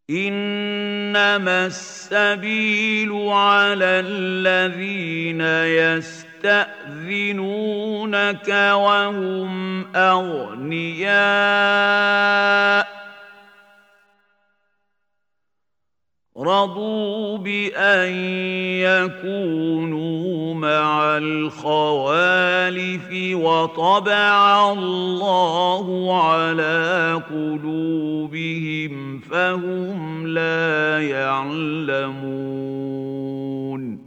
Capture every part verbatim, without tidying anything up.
إنما السبيل على الذين يستأذنونك وهم أغنياء رضوا بأن يكونوا مع الخوالف وطبع الله على قلوبهم فهم لا يعلمون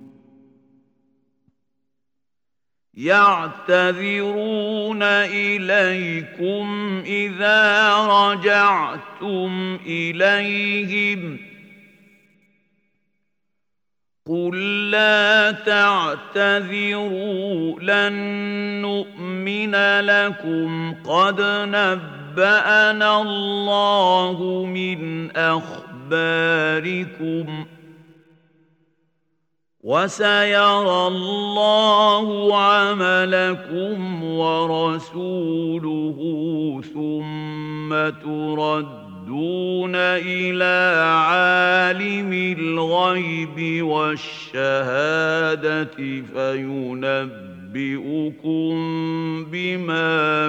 يعتذرون إليكم إذا رجعتم إليهم قل لا تعتذروا لن نؤمن لكم قد نبأنا الله من أخباركم وسيرى الله عملكم ورسوله ثم تردون دون إلى عالم الغيب والشهادة فينبئكم بما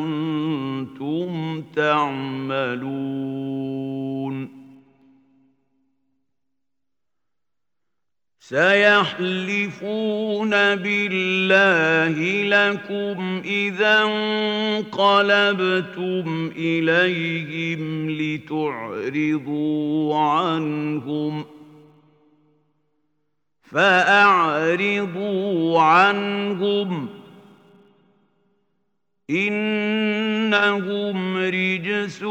كنتم تعملون سيحلفون بالله لكم إذا انقلبتم إليهم لتعرضوا عنهم فأعرضوا عنهم إنهم رجس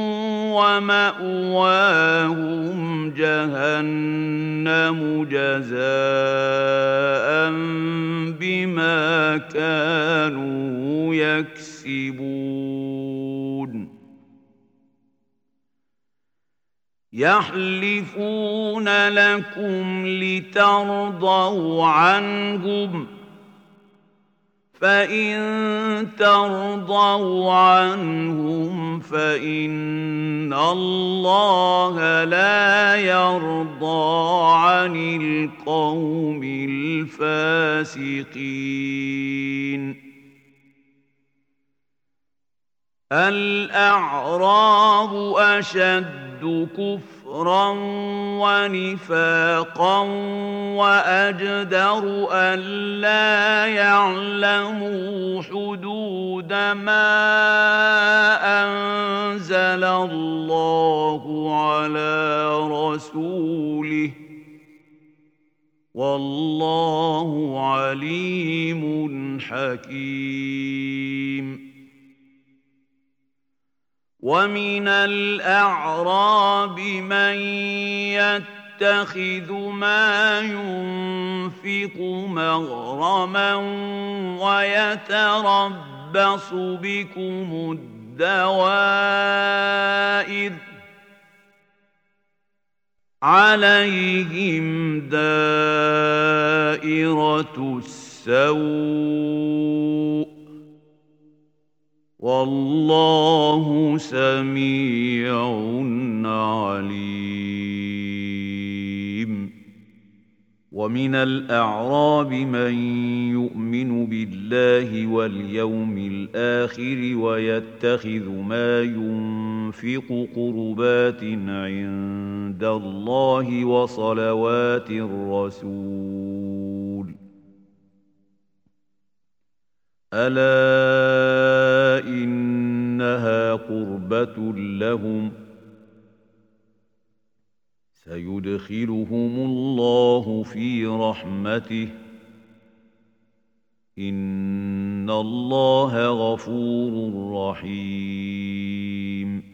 ومأواهم جهنم جزاء بما كانوا يكسبون يحلفون لكم لترضوا عنهم فإن ترضوا عنهم فإن الله لا يرضى عن القوم الفاسقين الأعراب أشد كفرا ونفاقا وأجدر ألا يعلموا حدود ما أنزل الله على رسوله والله عليم حكيم ومن الأعراب من يتخذ ما ينفق مغرما ويتربص بكم الدوائر عليهم دائرة السوء والله سميع عليم ومن الأعراب من يؤمن بالله واليوم الآخر ويتخذ ما ينفق قربات عند الله وصلوات الرسول ألا إنها قربة لهم سيدخلهم الله في رحمته إن الله غفور رحيم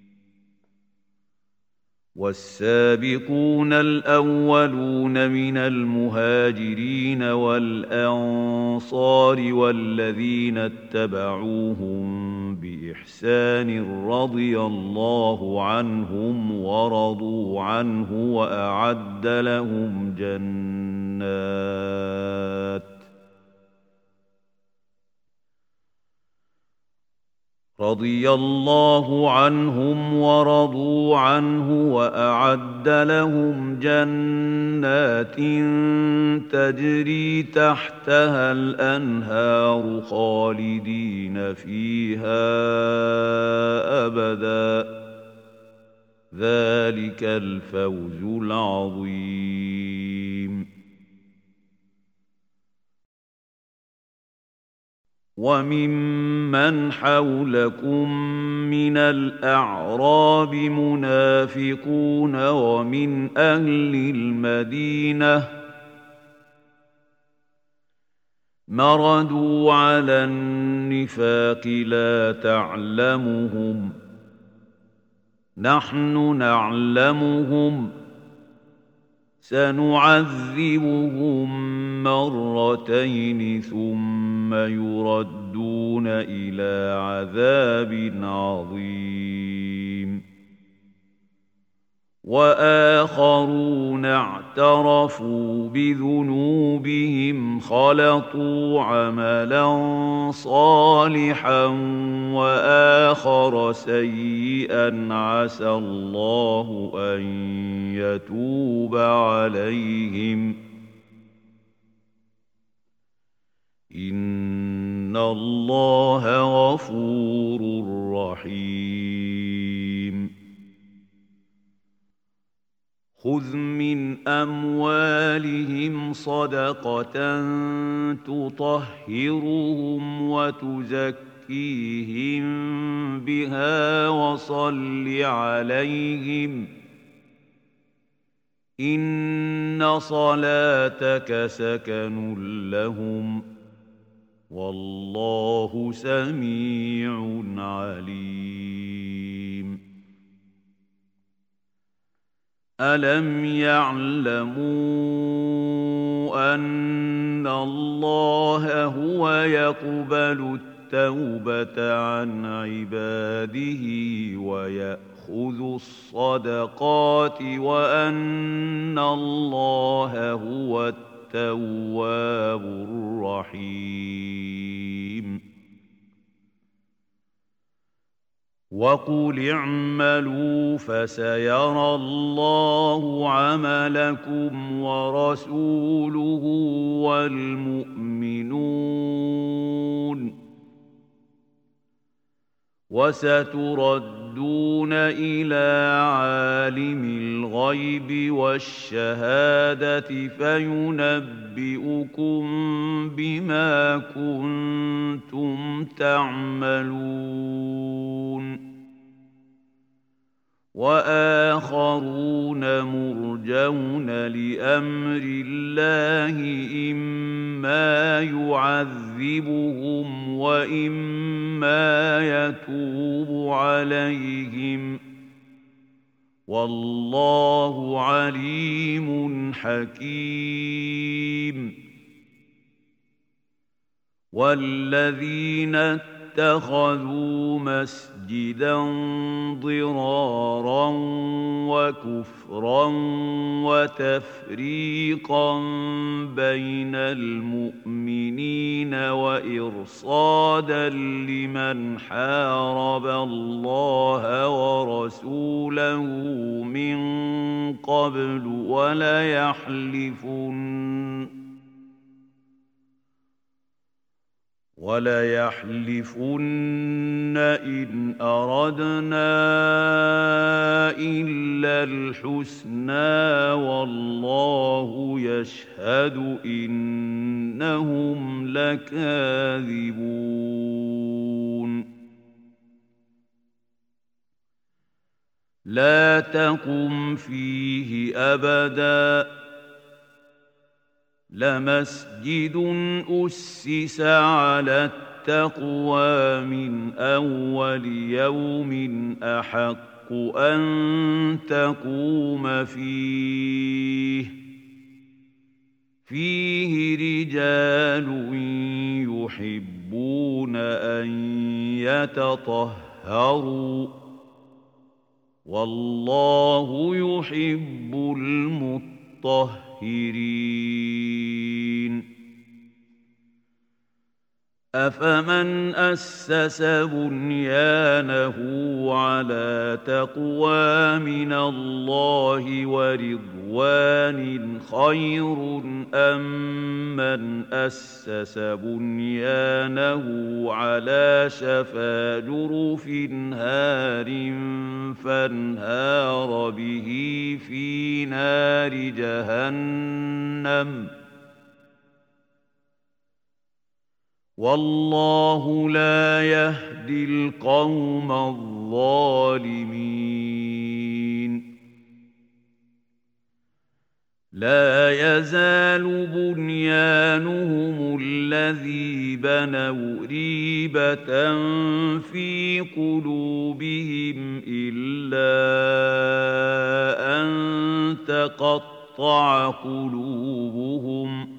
والسابقون الأولون من المهاجرين والأنصار والذين اتبعوهم بإحسان رضي الله عنهم ورضوا عنه وأعد لهم جنات رضي الله عنهم ورضوا عنه وأعد لهم جنات تجري تحتها الأنهار خالدين فيها أبدا ذلك الفوز العظيم. وممن حولكم من الأعراب منافقون ومن أهل المدينة مردوا على النفاق لا تعلمهم نحن نعلمهم سنعذبهم مرتين ثم يردون إلى عذاب عظيم. وآخرون اعترفوا بذنوبهم خلطوا عملا صالحا وآخر سيئا عسى الله أن يتوب عليهم إن الله غفور رحيم. خذ من أموالهم صدقة تطهرهم وتزكيهم بها وصل عليهم إن صلاتك سكن لهم والله سميع عليم. ألم يعلموا أن الله هو يقبل التوبة عن عباده ويأخذ الصدقات وأن الله هو التواب الرحيم. وقل اعملوا فسيرى الله عملكم ورسوله والمؤمنون وستردون إلى عالم الغيب والشهادة فينبئكم بما كنتم تعملون. وآخرون مرجون لأمر الله إما يعذبهم وإما يتوب عليهم والله عليم حكيم. والذين اتخذوا مسجدا ضرارا وكفرا وتفريقا بين المؤمنين وإرصادا لمن حارب الله ورسوله من قبل وليحلفن وليحلفن إن أردنا إلا الحسنى والله يشهد إنهم لكاذبون. لا تقم فيه أبداً لمسجد أسس على التقوى من أول يوم أحق أن تقوم فيه فيه رجال يحبون أن يتطهروا والله يحب المطهرين. أفمن أسس بنيانه على تقوى من الله ورضوان خير أم من أسس بنيانه على شفا جرف هار فانهار به في نار جهنم والله لا يهدي القوم الظالمين لا يزال بنيانهم الذي بنوا ريبة في قلوبهم إلا أن تقطع قلوبهم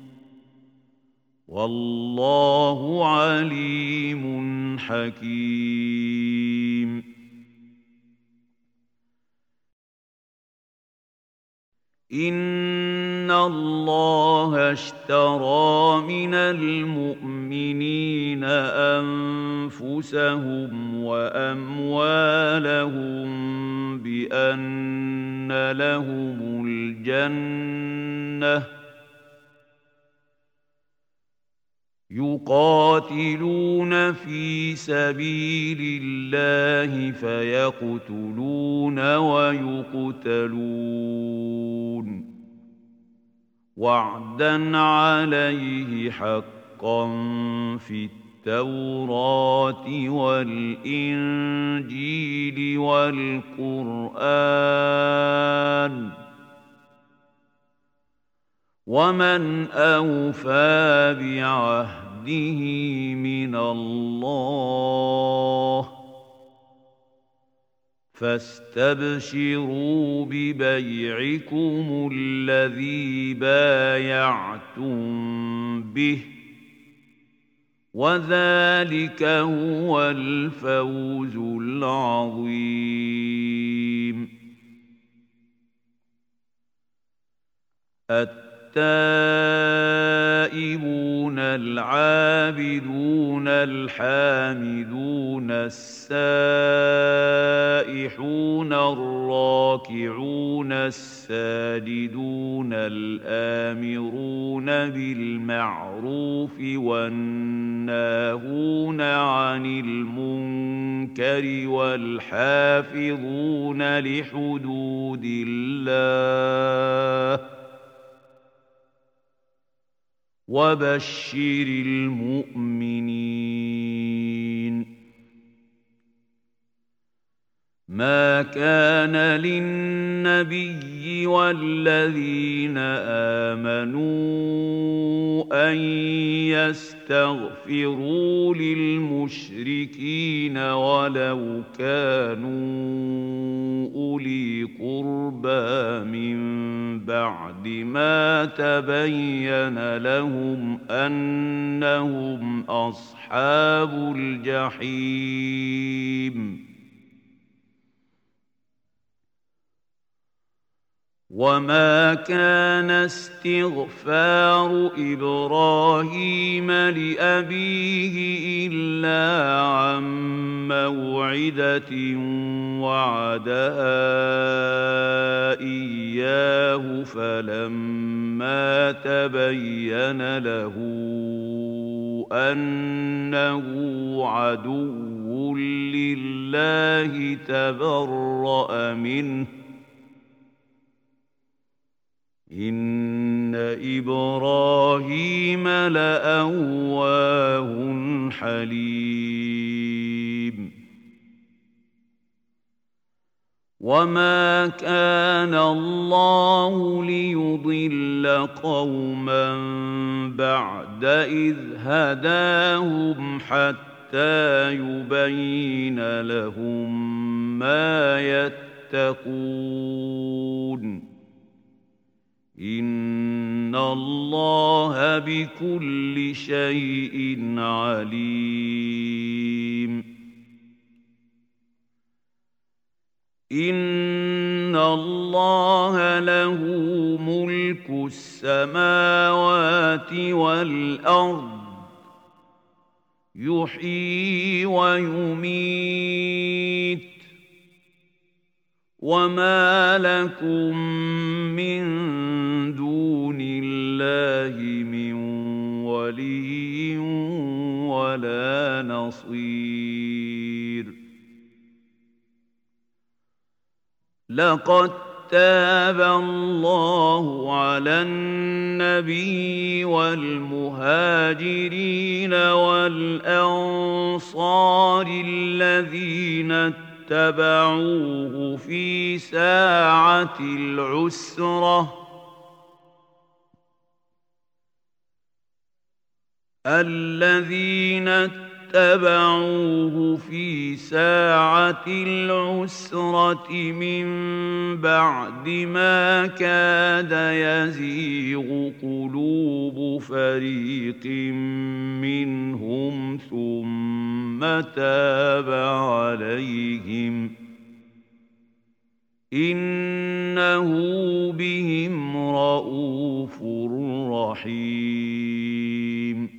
والله عليم حكيم إن الله اشترى من المؤمنين أنفسهم وأموالهم بأن لهم الجنة يقاتلون في سبيل الله فيقتلون ويقتلون وعدا عليه حقا في التوراة والإنجيل والقرآن ومن أوفى بعهده من الله فاستبشروا ببيعكم الذي بايعتم به وذلك هو الفوز العظيم التائبون العابدون الحامدون السائحون الراكعون الساجدون الآمرون بالمعروف والناهون عن المنكر والحافظون لحدود الله وبشر المؤمنين ما كان للنبي والذين آمنوا أن يستغفروا للمشركين ولو كانوا أولي قربى من بعد ما تبين لهم أنهم أصحاب الجحيم وما كان استغفار إبراهيم لأبيه إلا عن موعدة وعدها إياه فلما تبين له أنه عدو لله تبرأ منه إن إبراهيم لأواه حليم وما كان الله ليضل قوما بعد إذ هداهم حتى يبين لهم ما يتقون إن الله بكل شيء عليم إن الله له ملك السماوات والأرض يحيي ويميت وما لكم من دون الله من ولي ولا نصير لقد تاب الله على النبي والمهاجرين والأنصار الذين اتبعوه في ساعة العسرة الذين اتبعوه في ساعة العسرة من بعد ما كاد يزيغ قلوب فريق منهم ثم تاب عليهم إنه بهم رءوف رحيم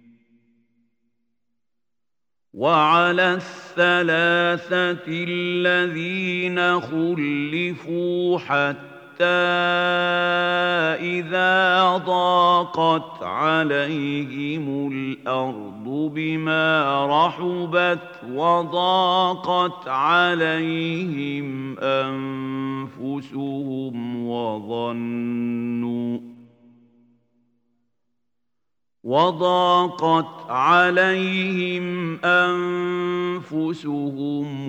وعلى الثلاثة الذين خلفوا حتى إذا ضاقت عليهم الأرض بما رحبت وضاقت عليهم أنفسهم وظنوا وضاقت عليهم أنفسهم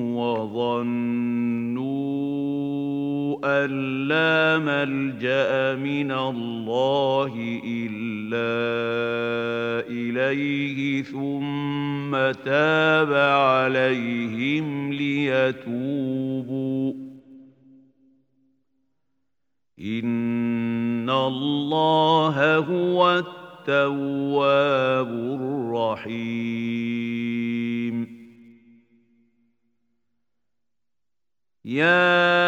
وظنوا أن لا ملجأ من الله إلا إليه ثم تاب عليهم ليتوبوا إن الله هو التواب الرحيم يا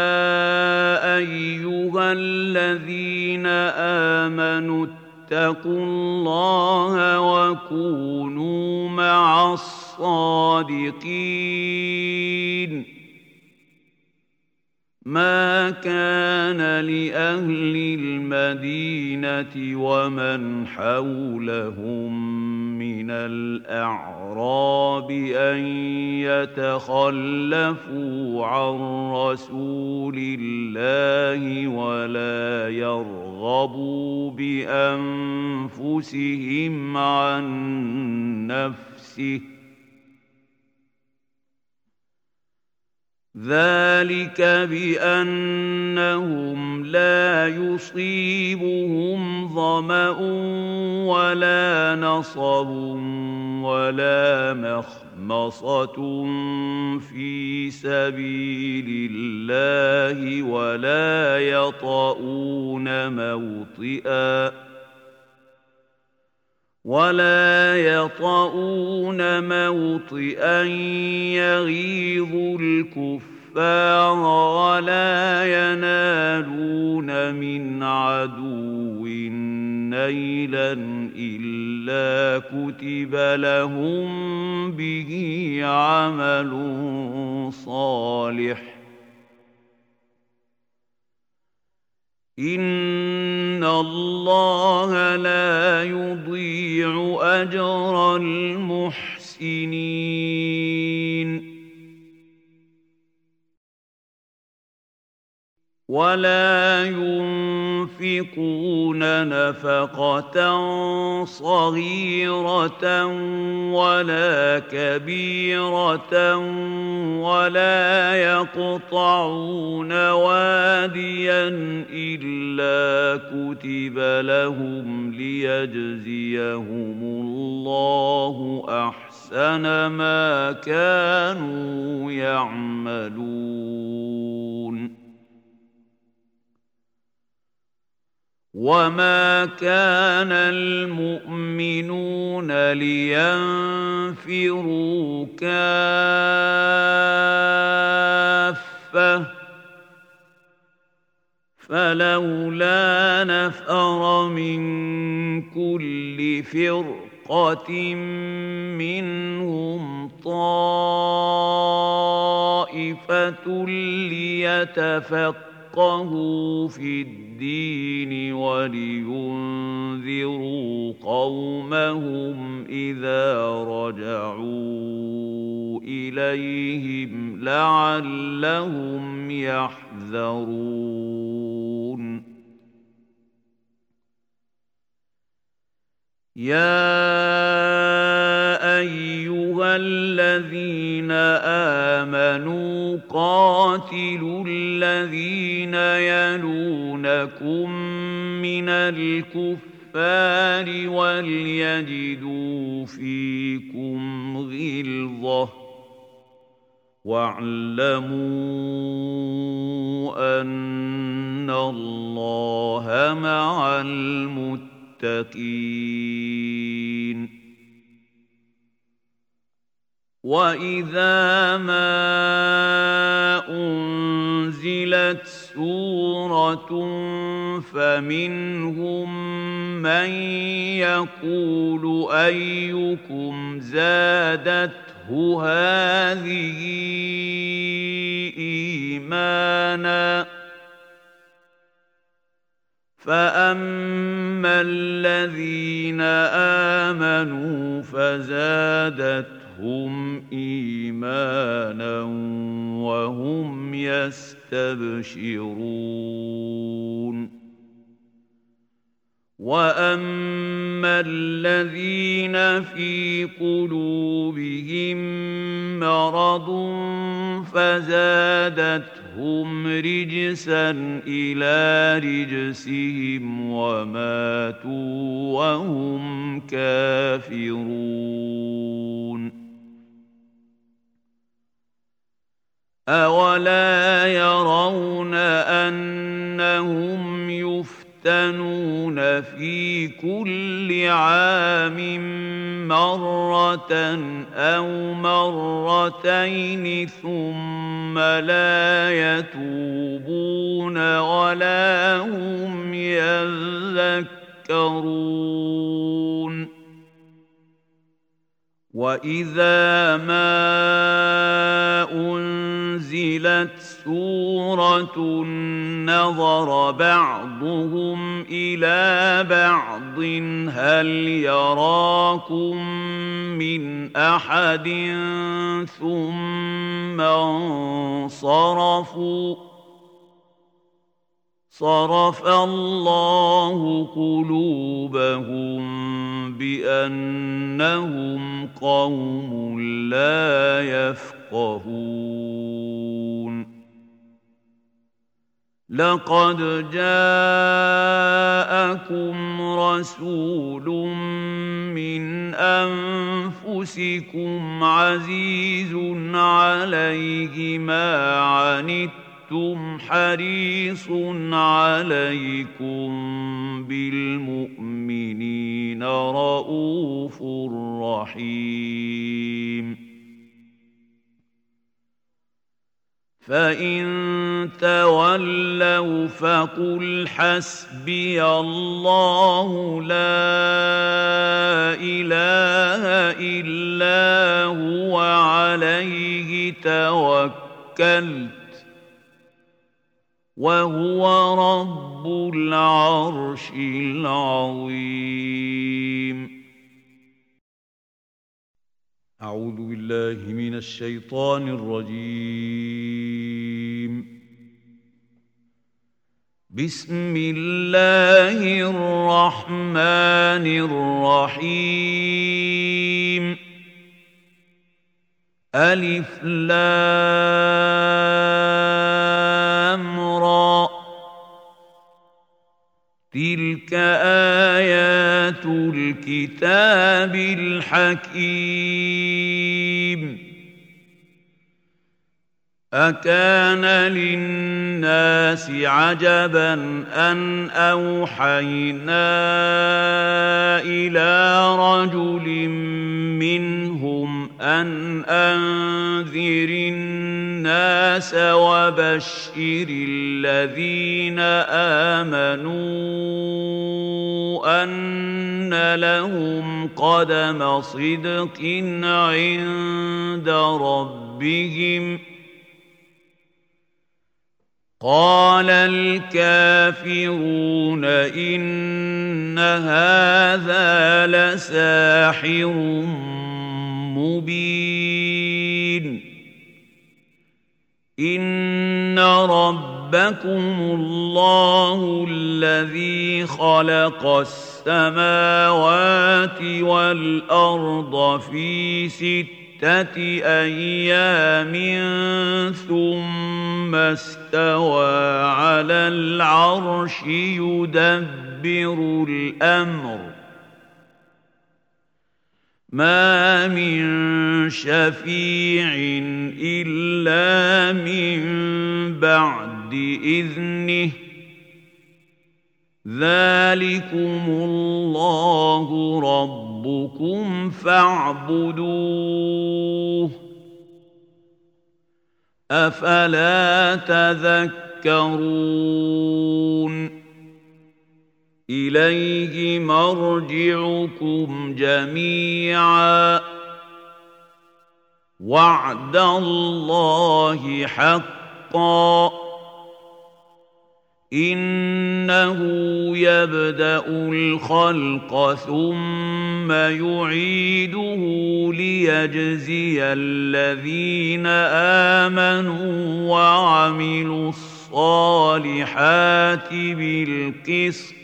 أيها الذين آمنوا اتقوا الله وكونوا مع الصادقين ما كان لأهل المدينة ومن حولهم من الأعراب أن يتخلفوا عن رسول الله ولا يرغبوا بأنفسهم عن نفسه ذلك بأنهم لا يصيبهم ظمأ ولا نصب ولا مخمصة في سبيل الله ولا يطؤون موطئا ولا يطؤون موطئا يغيظ الكفار ولا ينالون من عدو نيلا إلا كتب لهم به عمل صالح إن الله لا يضيع أجر المحسنين ولا ينفقون نفقة صغيرة ولا كبيرة ولا يقطعون واديا إلا كتب لهم ليجزيهم الله أحسن ما كانوا يعملون وما كان المؤمنون لينفروا كافة فلولا نفر من كل فرقة فرقة منهم طائفة ليتفقهوا في الدين ولينذروا قومهم إذا رجعوا إليهم لعلهم يحذرون يا أيها الذين آمنوا قاتلوا الذين يلونكم من الكفار وليجدوا فيكم غلظة واعلموا أن الله مع المتقين المتقين وإذا ما أنزلت سورة فمنهم من يقول أيكم زادته هذه إيمانا فأما الذين آمنوا فزادتهم إيمانا وهم يستبشرون وأما الذين في قلوبهم مرض فزادتهم رجسا إلى رجسهم وماتوا وهم كافرون أولا يرون أنهم يفتنون يفتنون في كل عام مرة أو مرتين ثم لا يتوبون ولا هم يذكرون وإذا ما أنزلت سورة نظر بعضهم إلى بعض هل يراكم من أحد ثم انصرفوا صرف الله قلوبهم بأنهم قوم لا يفقهون لقد جاءكم رسول من أنفسكم عزيز عليه ما عنتم حريص عليكم بالمؤمنين رؤوف رحيم فإن تولوا فقل حسبي الله لا إله إلا هو عليه توكلت وهو رب العرش العظيم أعوذ بالله من الشيطان الرجيم بسم الله الرحمن الرحيم ألف لام را تلك آيات الكتاب الحكيم أكان للناس عجبا أن أوحينا إلى رجل منهم أن أنذر الناس وبشر الذين آمنوا أن لهم قدم صدق عند ربهم. قال الكافرون إن هذا لساحر مبين. إن ربكم الله الذي خلق السماوات والأرض في ستة أيام ثم استوى على العرش يدبر الأمر ما من شفيع إلا من بعد إذنه ذلكم الله ربكم فاعبدوه أفلا تذكرون. إليه مرجعكم جميعا وعد الله حقا إنه يبدأ الخلق ثم يعيده ليجزي الذين آمنوا وعملوا الصالحات بالقسط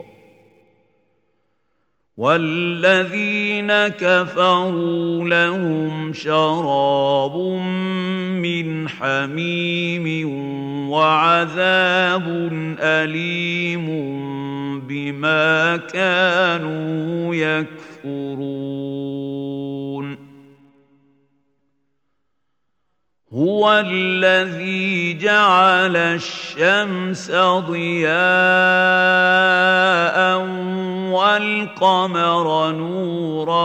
والذين كفروا لهم شراب من حميم وعذاب أليم بما كانوا يكفرون. هو الذي جعل الشمس ضياء والقمر نورا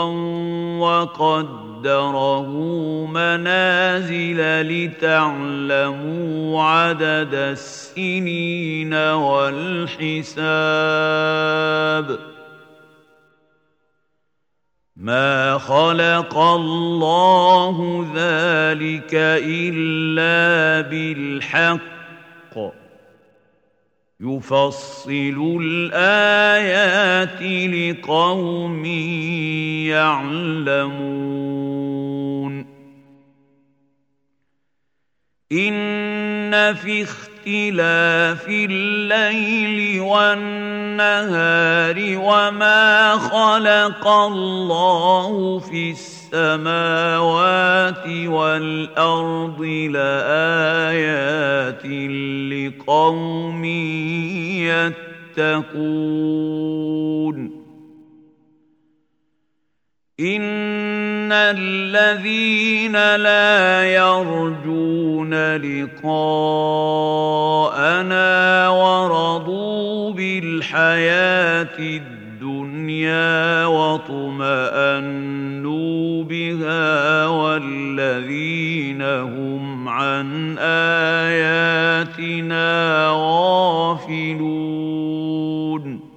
وقدره منازل لتعلموا عدد السنين والحساب. ما خلق الله ذلك إلا بالحق يفصل الآيات لقوم يعلمون. إن في اختلاف الليل والنهار وما خلق الله في السماوات والأرض لآيات لقوم يتقون. إن الذين لا يرجون لقاءنا ورضوا بالحياة الدنيا واطمأنوا بها والذين هم عن آياتنا غافلون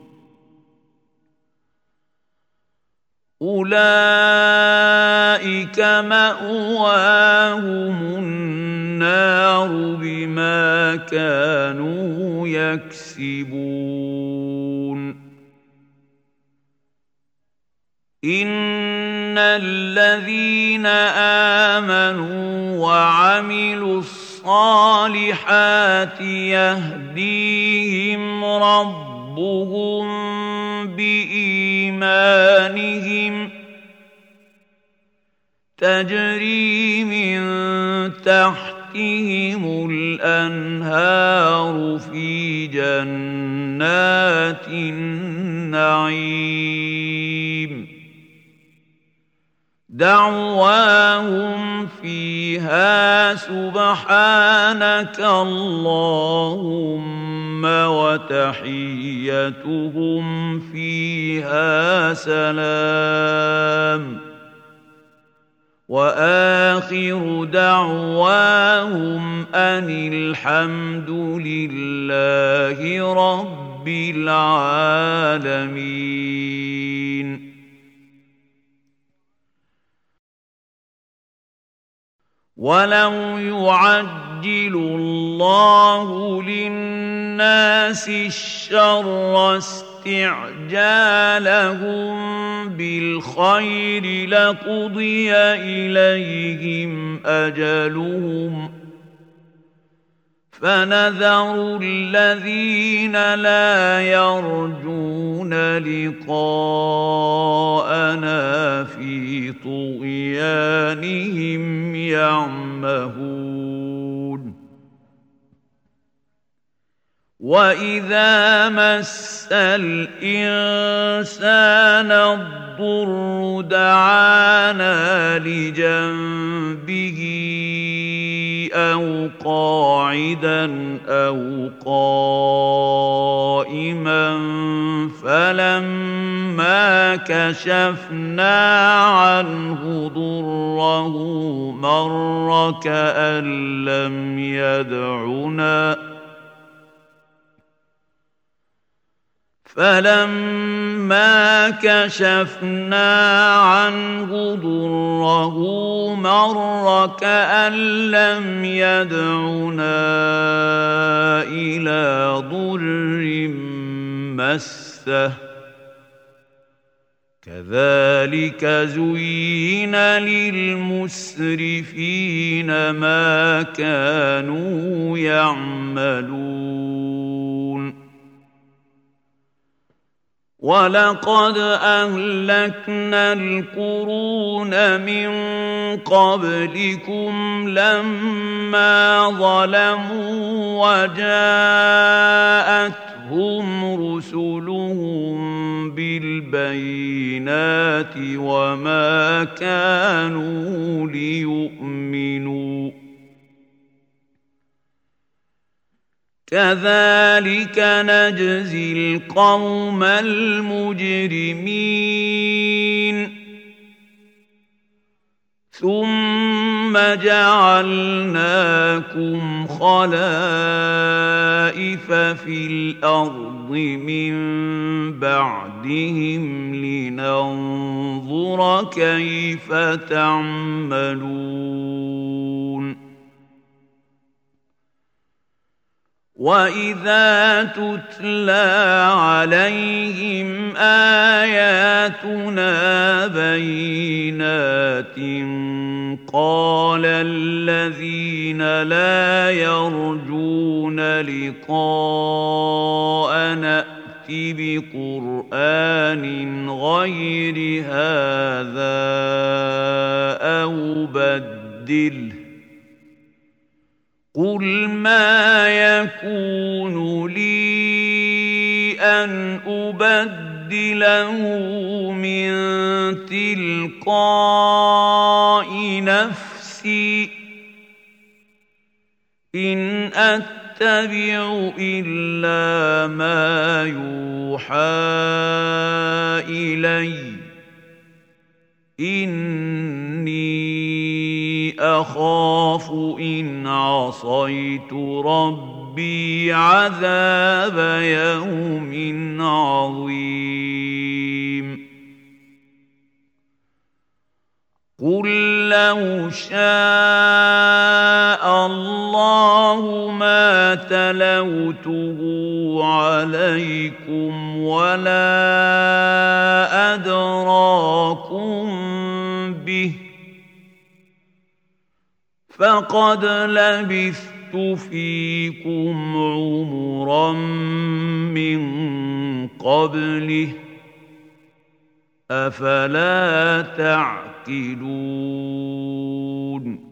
أولئك مأواهم النار بما كانوا يكسبون. إن الذين آمنوا وعملوا الصالحات يهديهم ربهم بإيمانهم تجري من تحتهم الأنهار في جنات النعيم دعواهم فيها سبحانك اللهم وتحيتهم فيها سلام وآخر دعواهم أن الحمد لله رب العالمين. ولو يعجل الله للناس الشر استعجالهم بالخير لقضي إليهم أجلهم فنذر الذين لا يرجون لقاءنا في طغيانهم يعمهون. وإذا مس الإنسان الضر دعانا لجنبه أو قاعدا أو قائما فلما كشفنا عنه ضره مر كأن لم يدعنا فلما كشفنا عنه ضره مر كأن لم يدعنا إلى ضر مسه كذلك زين للمسرفين ما كانوا يعملون. ولقد أهلكنا القرون من قبلكم لما ظلموا وجاءتهم رسلهم بالبينات وما كانوا ليؤمنوا كذلك نجزي القوم المجرمين. ثم جعلناكم خلائف في الأرض من بعدهم لننظر كيف تعملون. وإذا تتلى عليهم آياتنا بينات قال الذين لا يرجون لقاءنا ائت بقرآن غير هذا أو بدله قل ما يكون لي أن أبدله من تلقاء نفسي إن أتبع إلا ما يوحى إلي إني أخاف إن عصيت ربي عذاب يوم عظيم. قل لو شاء الله ما تلوته عليكم ولا أدراكم به فقد لبثت فيكم عمرا من قبله أفلا تعقلون.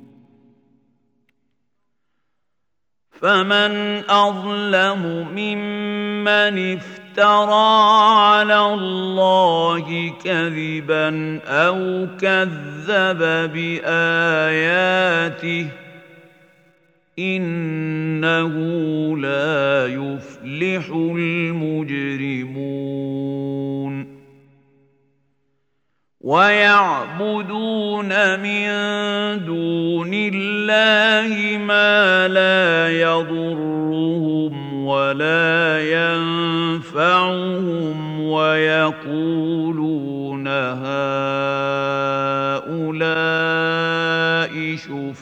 فمن أظلم ممن افترى على الله كذبا أو كذب بآياته إنه لا يفلح المجرمون. ويعبدون من دون الله ما لا يضرهم ولا ينفعهم ويقولون هؤلاء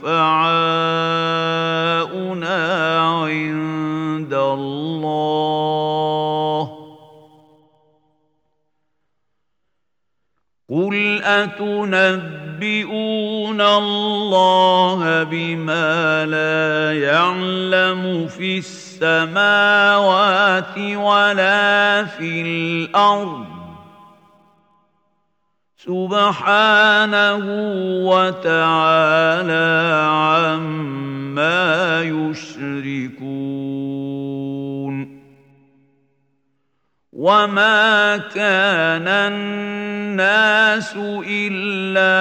شفعاؤنا عند الله قل أتنبئون الله بما لا يعلم في السماوات ولا في الأرض سبحانه وتعالى عما يشركون وما كان الناس إلا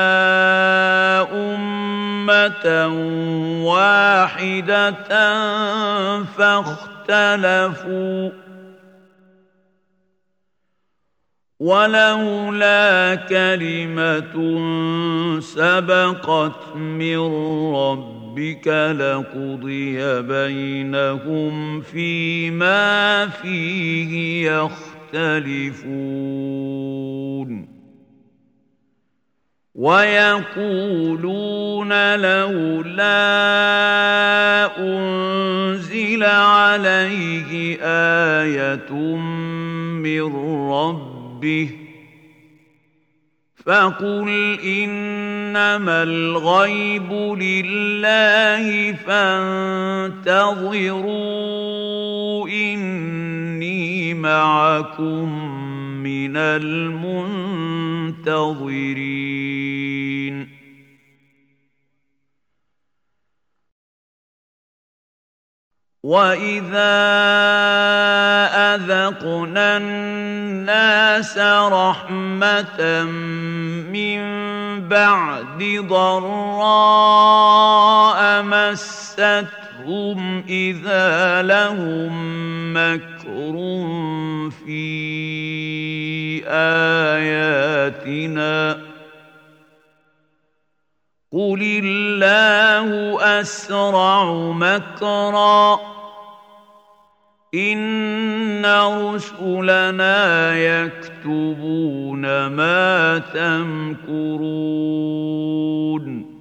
أمة واحدة فاختلفوا ولولا كلمة سبقت من ربك لقضي بينهم فيما فيه يختلفون ويقولون لولا أنزل عليه آية من ربه فقل إنما الغيب لله فانتظروا إني معكم من المنتظرين وَإِذَا أَذَقْنَا النَّاسَ رَحْمَةً مِّن بَعْدِ ضَرَّاءَ مَسَّتْهُمْ إِذَا لَهُم مَّكْرٌ فِي آيَاتِنَا قُلِ اللَّهُ أَسْرَعُ مَكْرًا إِنَّ رُسُلَنَا يَكْتُبُونَ مَا تَمْكُرُونَ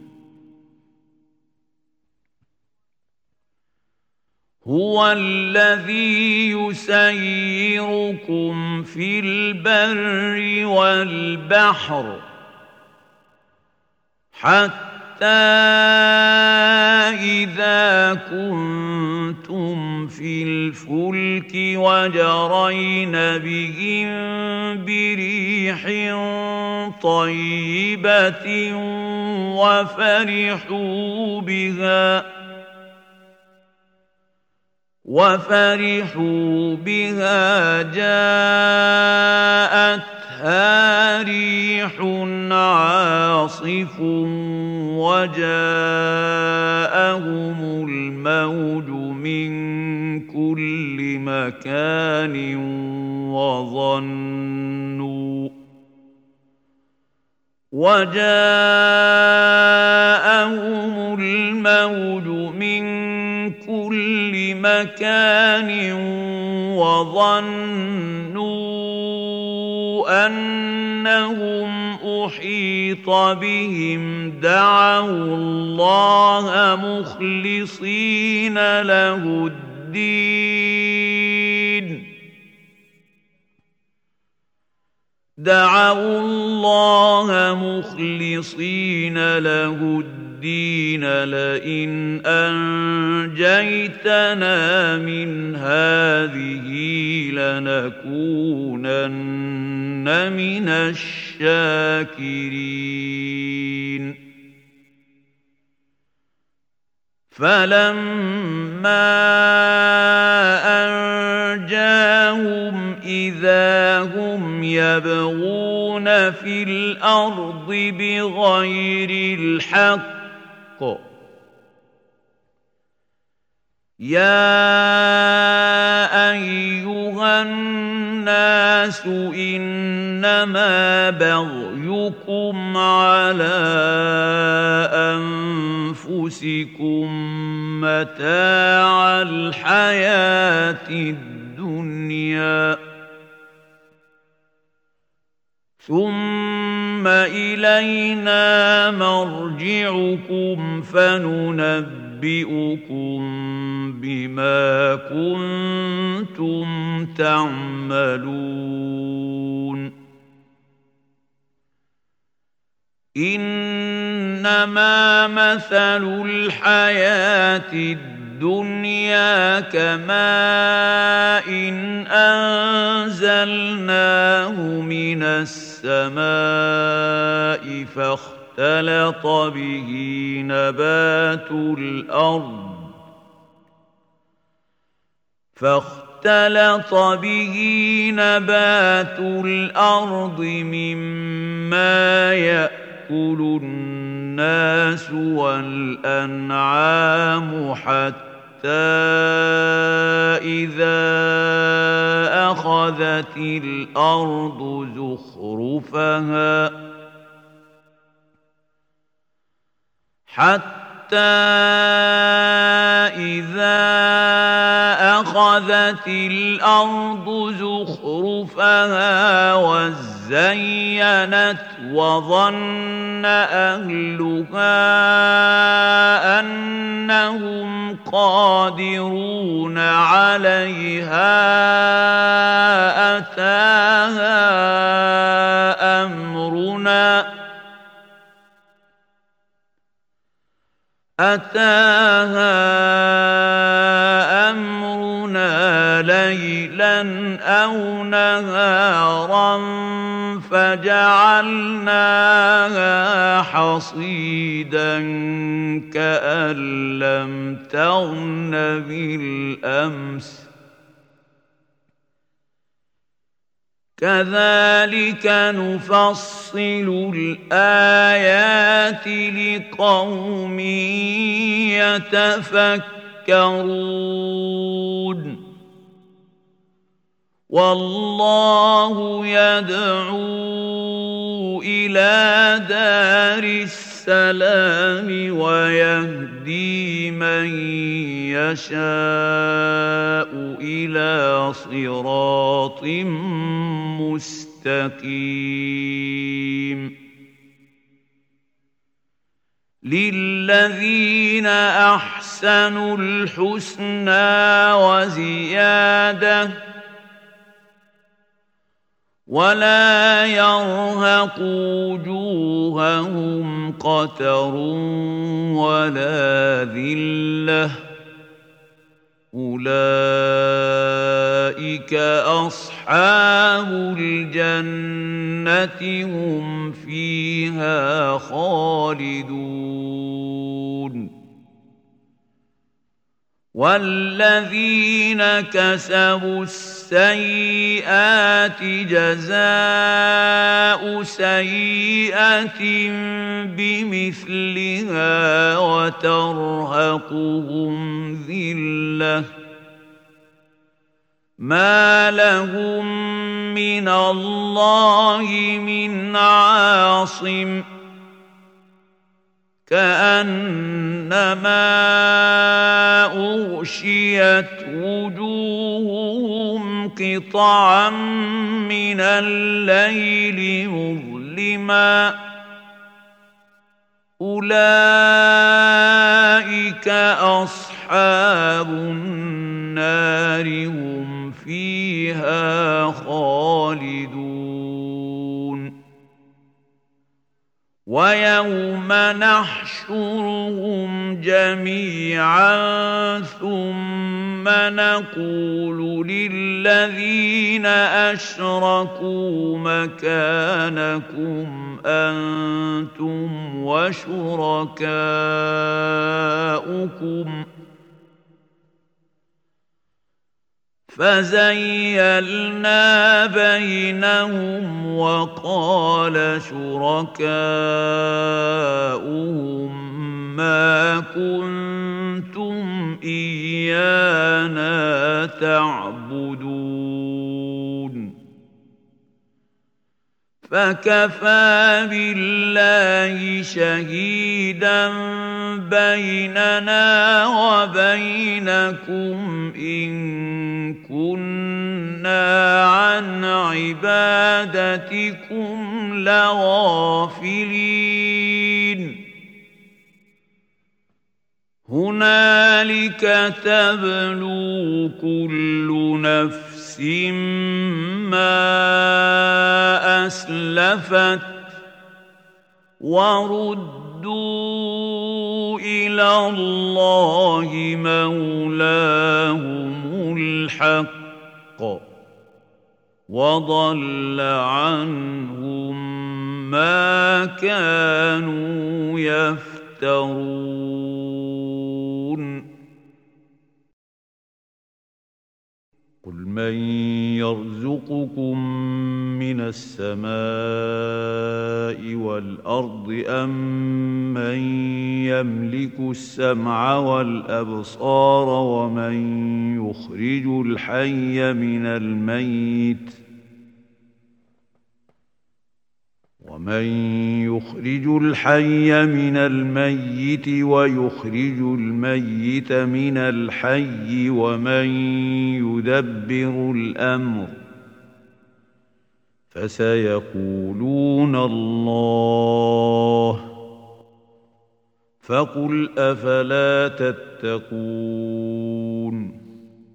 هُوَ الَّذِي يُسَيِّرُكُمْ فِي الْبَرِّ وَالْبَحْرِ حَتَّى إِذَا كُنتُمْ فِي الْفُلْكِ وَجَرَيْنَ بِهِم بِرِيحٍ طَيِّبَةٍ وَفَرِحُوا بِهَا وَفَرِحُوا بِهَا جَاءَتْهَا رِيحٌ عَاصِفٌ وَجَاءَهُمُ الْمَوْجُ مِنْ كُلِّ مَكَانٍ وَظَنُّوا وَجَاءَهُمُ الْمَوْجُ مِنْ كُلِّ مَكَانٍ وَظَنُّوا أَنَّهُمْ أُحِيطَ بِهِمْ دَعَوُا اللَّهَ مُخْلِصِينَ لَهُ الدِّينَ دعوا الله مخلصين له الدين لئن أنجيتنا من هذه لنكونن من الشاكرين فلما أنجاهم إذا هم يبغون في الأرض بغير الحق يا أيها الناس الناس إنما بغيكم على أنفسكم متاع الحياة الدنيا ثم إلينا مرجعكم فننبئكم بما كنتم تعملون إنما مثل الحياة الدنيا كماء إن أنزلناه من السماء فاختلط به نبات الأرض فاختلط به نبات الأرض مما يأكل الناس والأنعام حتى إذا أخذت الأرض زخرفها حتى إذا أخذت الأرض زخرفها وزينت وظن أهلها أنهم قادرون عليها أتاها أمرنا أتاها أمرنا ليلا أو نهارا فجعلناها حصيدا كأن لم تغن بالأمس كذلك نفصل الآيات لقوم يتفكرون والله يدعو إلى دار السلام ويهدي من يشاء إلى صراط مستقيم للذين أحسنوا الحسنى وزيادة ولا يرهق وجوههم قتر ولا ذلة أولئك أصحاب الجنة هم فيها خالدون والذين كسبوا السيئات جزاء سيئة بمثلها وترهقهم ذلة ما لهم من الله من عاصم كأنما أغشيت وجوههم قطعا من الليل مظلما أولئك أصحاب النار هم فيها خالدون ويوم نحشرهم جميعا ثم نقول للذين أشركوا مكانكم أنتم وشركاؤكم فزيلنا بينهم وقال شركاؤهم ما كنتم إيانا تعبدون فكفى بالله شهيدا بيننا وبينكم إن كنا عن عبادتكم لغافلين هنالك تبلو كل نفس ما أسلفت وردوا إلى الله مولاهم الحق وضل عنهم ما كانوا يفترون قل من يرزقكم من السماء والأرض أم من يملك السمع والأبصار ومن يخرج الحي من الميت ومن يخرج الحي من الميت ويخرج الميت من الحي ومن يدبر الأمر فسيقولون الله فقل أفلا تتقون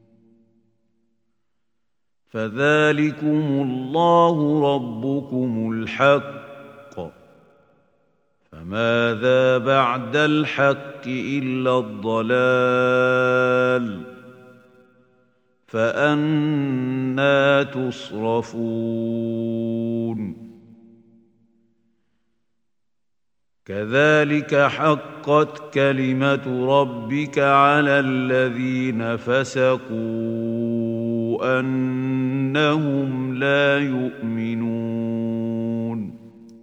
فذلكم الله ربكم الحق فماذا بعد الحق إلا الضلال فأنى تصرفون كذلك حقت كلمة ربك على الذين فسقوا أنهم لا يؤمنون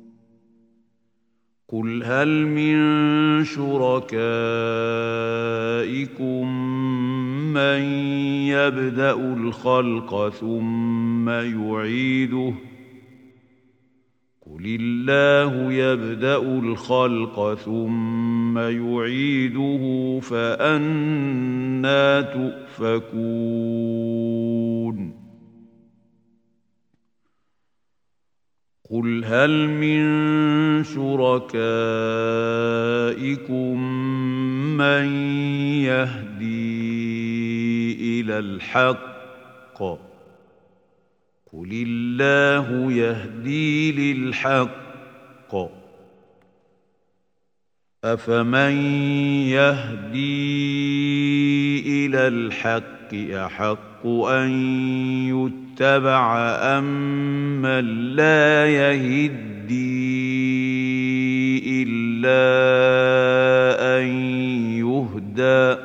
قل هل من شركائكم من يبدأ الخلق ثم يعيده قل الله يبدأ الخلق ثم يعيده فأنى تؤفكون قل هل من شركائكم من يهدي إلى الحق قل الله يهدي للحق أفمن يهدي إلى الحق أحق أن يتبع أم من لا يهدي إلا أن يهدى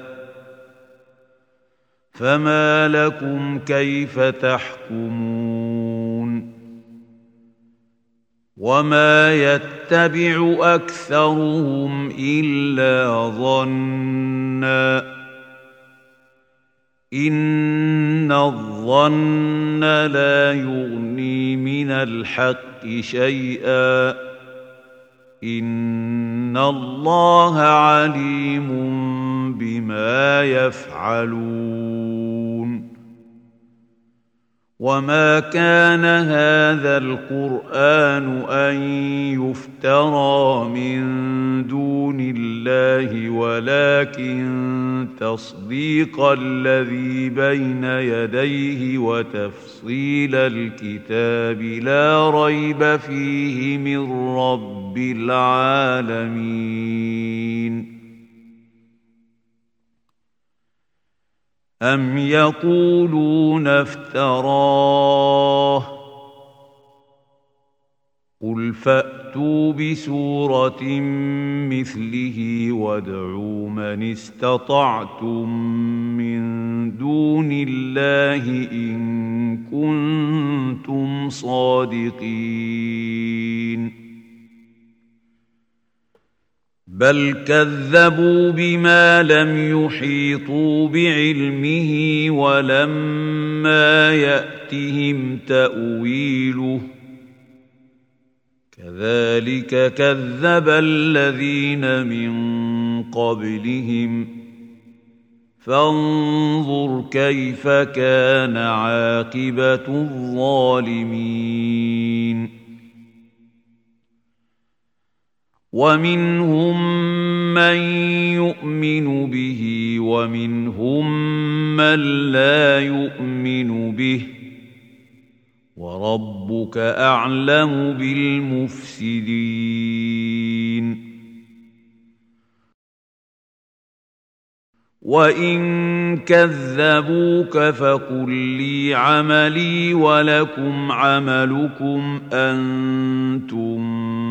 فما لكم كيف تحكمون وما يتبع أكثرهم إلا ظنّا إن الظن لا يغني من الحق شيئا إن الله عليم بما يفعلون وما كان هذا القرآن أن يفترى من دون الله ولكن تصديق الذي بين يديه وتفصيل الكتاب لا ريب فيه من رب العالمين أم يقولون افتراه قل فأتوا بسورة مثله وادعوا من استطعتم من دون الله إن كنتم صادقين بل كذبوا بما لم يحيطوا بعلمه ولما يأتهم تأويله كذلك كذب الذين من قبلهم فانظر كيف كان عاقبة الظالمين ومنهم من يؤمن به ومنهم من لا يؤمن به وربك أعلم بالمفسدين وإن كذبوك فقل لي عملي ولكم عملكم أنتم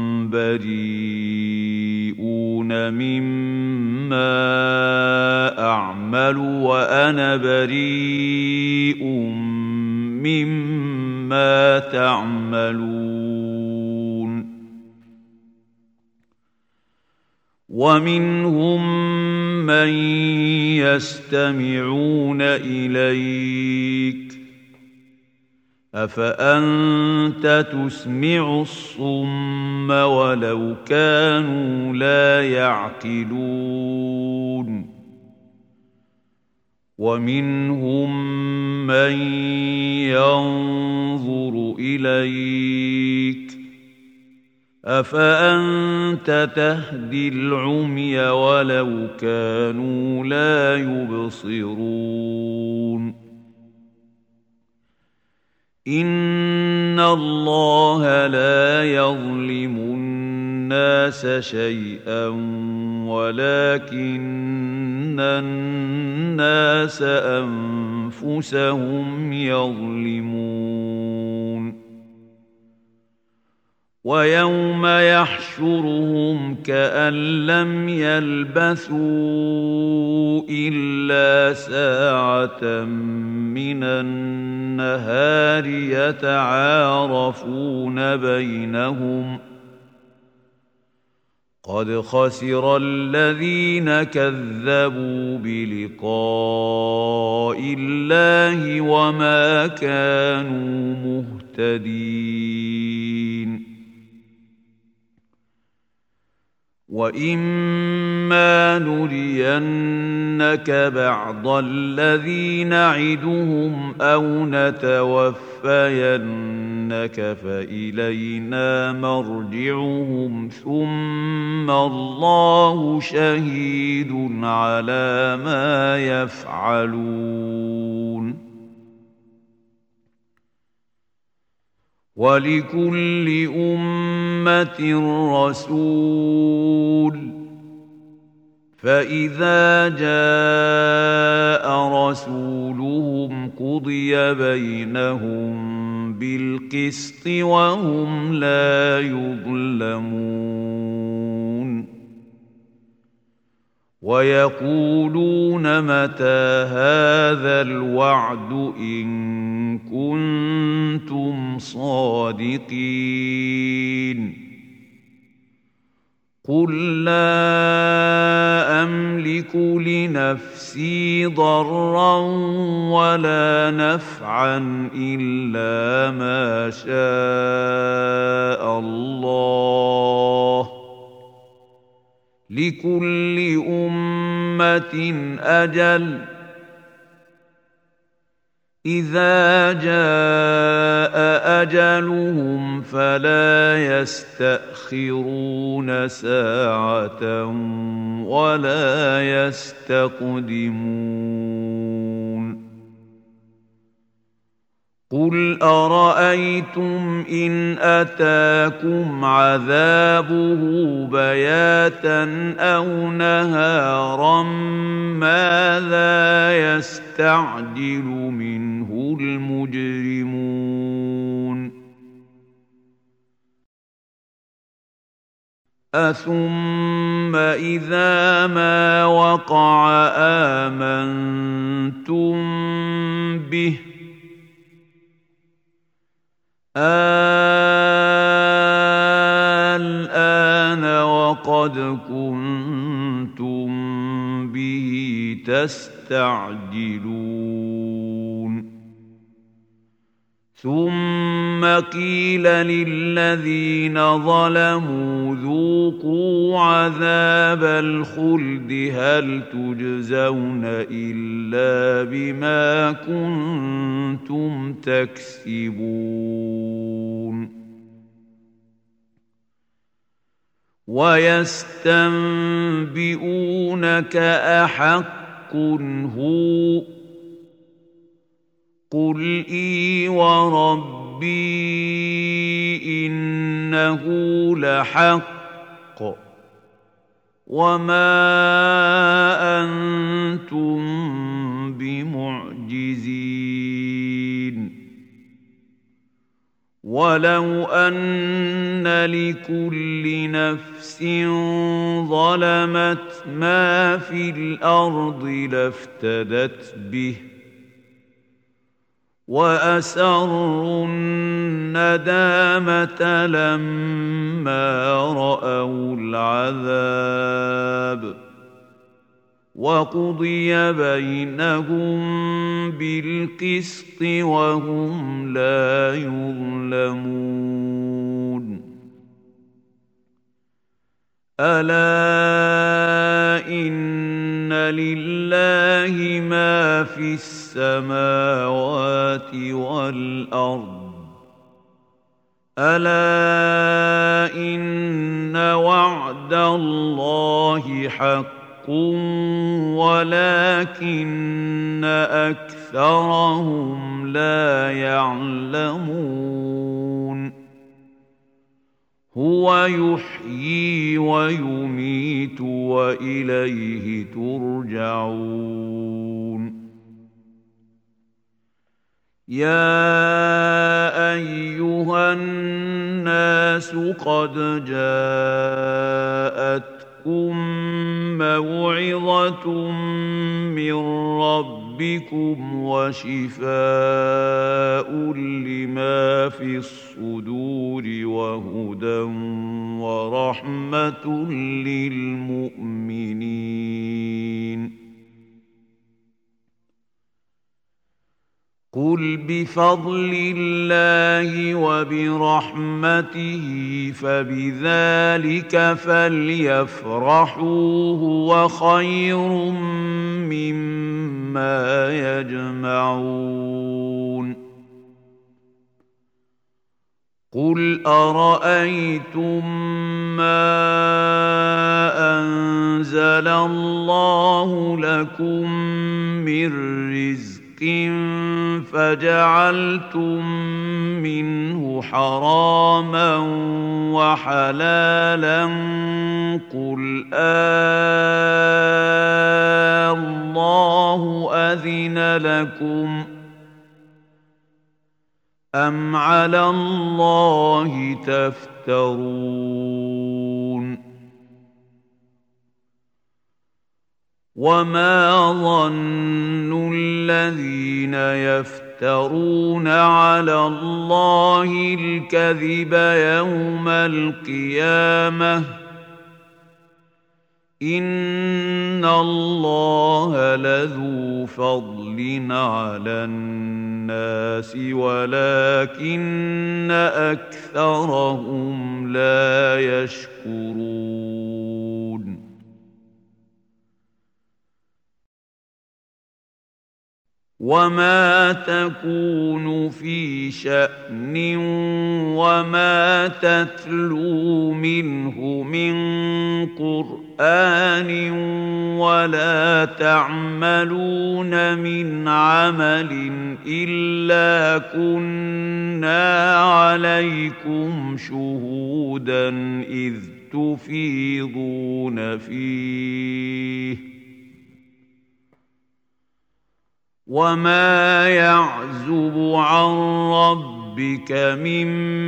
بريئون مما أعمل وأنا بريء مما تعملون ومنهم من يستمعون إليك أفأنت تسمع الصم ولو كانوا لا يعقلون ومنهم من ينظر إليك أفأنت تهدي العمي ولو كانوا لا يبصرون إن الله لا يظلم الناس شيئا ولكن الناس أنفسهم يظلمون ويوم يحشرهم كأن لم يلبثوا إلا ساعة من النهار يتعارفون بينهم قد خسر الذين كذبوا بلقاء الله وما كانوا مهتدين وإما نرينك بعض الذي نعدهم أو نتوفينك فإلينا مرجعهم ثم الله شهيد على ما يفعلون ولكل أمة رسول فإذا جاء رسولهم قضي بينهم بالقسط وهم لا يظلمون ويقولون متى هذا الوعد إن كنتم صادقين قل لا أملك لنفسي ضرا ولا نفعا إلا ما شاء الله لكل أمة أجل إذا جاء أجلهم فلا يستأخرون ساعة ولا يستقدمون قل أرأيتم إن أتاكم عذابه بياتا أو نهارا ماذا يستعجل منه المجرمون أثم إذا ما وقع آمنتم به الآن وقد كنتم به تستعجلون ثم ثم قيل للذين ظلموا ذوقوا عذاب الخلد هل تجزون إلا بما كنتم تكسبون ويستنبئونك أحق هو قل إي وربي إنه لحق وما أنتم بمعجزين ولو أن لكل نفس ظلمت ما في الأرض لافتدت به وأسروا الندامة لما رأوا العذاب وقضي بينهم بالقسط وهم لا يظلمون ألا إن لله ما في السماوات والأرض ألا إن وعد الله حق ولكن أكثرهم لا يعلمون هو يحيي ويميت وإليه ترجعون يا أيها الناس قد جاءتكم موعظة من ربكم وشفاء لما في الصدور وهدى ورحمة للمؤمنين قل بفضل الله وبرحمته فبذلك فليفرحوا هو خير مما يجمعون قل أرأيتم ما أنزل الله لكم من رزق فجعلتم منه حراما وحلالا قل آه الله أذن لكم أم على الله تفترون وما ظن الذين يفترون على الله الكذب يوم القيامة إن الله لذو فضل على الناس ولكن أكثرهم لا يشكرون وما تكون في شأن وما تتلو منه من قرآن ولا تعملون من عمل إلا كنا عليكم شهودا إذ تفيضون فيه وما يعزب عن ربك من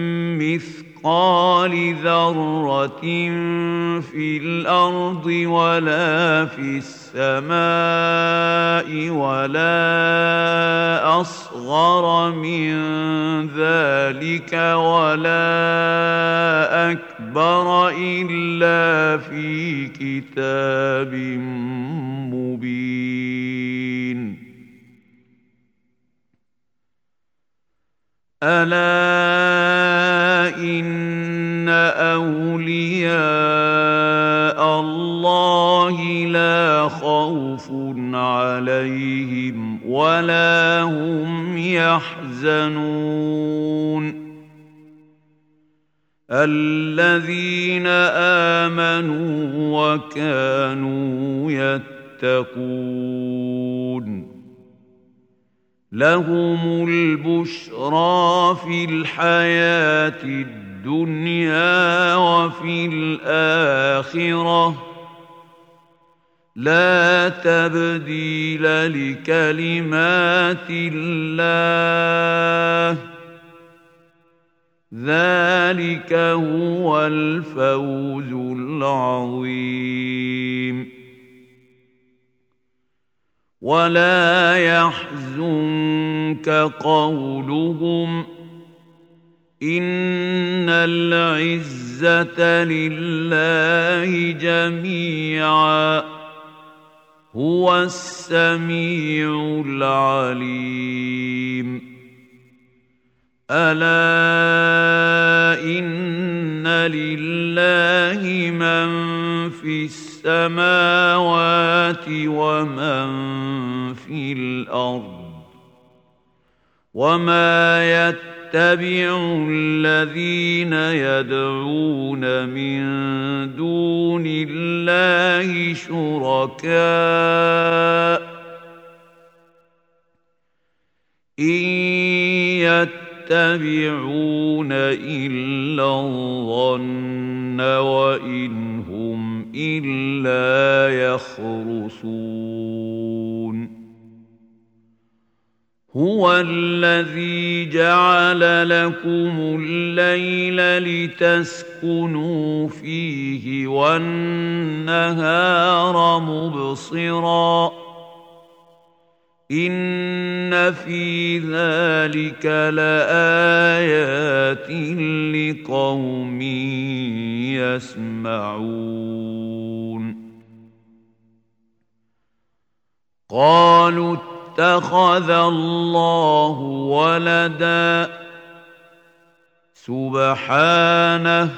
مثقال ذرة في الأرض ولا في السماء ولا أصغر من ذلك ولا أكبر إلا في كتاب مبين ألا أولياء الله لا خوف عليهم ولا هم يحزنون الذين آمنوا وكانوا يتقون لهم البشرى في الحياة الدنيا وفي الآخرة لا تبديل لكلمات الله ذلك هو الفوز العظيم ولا يحزنك قولهم إن العزة لله جميعا هو السميع العليم ألا إن لله من في السماوات ومن في الأرض وما يتبع الذين يدعون من دون الله شركاء إن يتبعون إلا الظن وإن هم إلا يخرصون هو الذي جعل لكم الليل لتسكنوا فيه والنهار مبصراً إن في ذلك لآيات لقوم يسمعون قالوا اتخذ الله ولدا سبحانه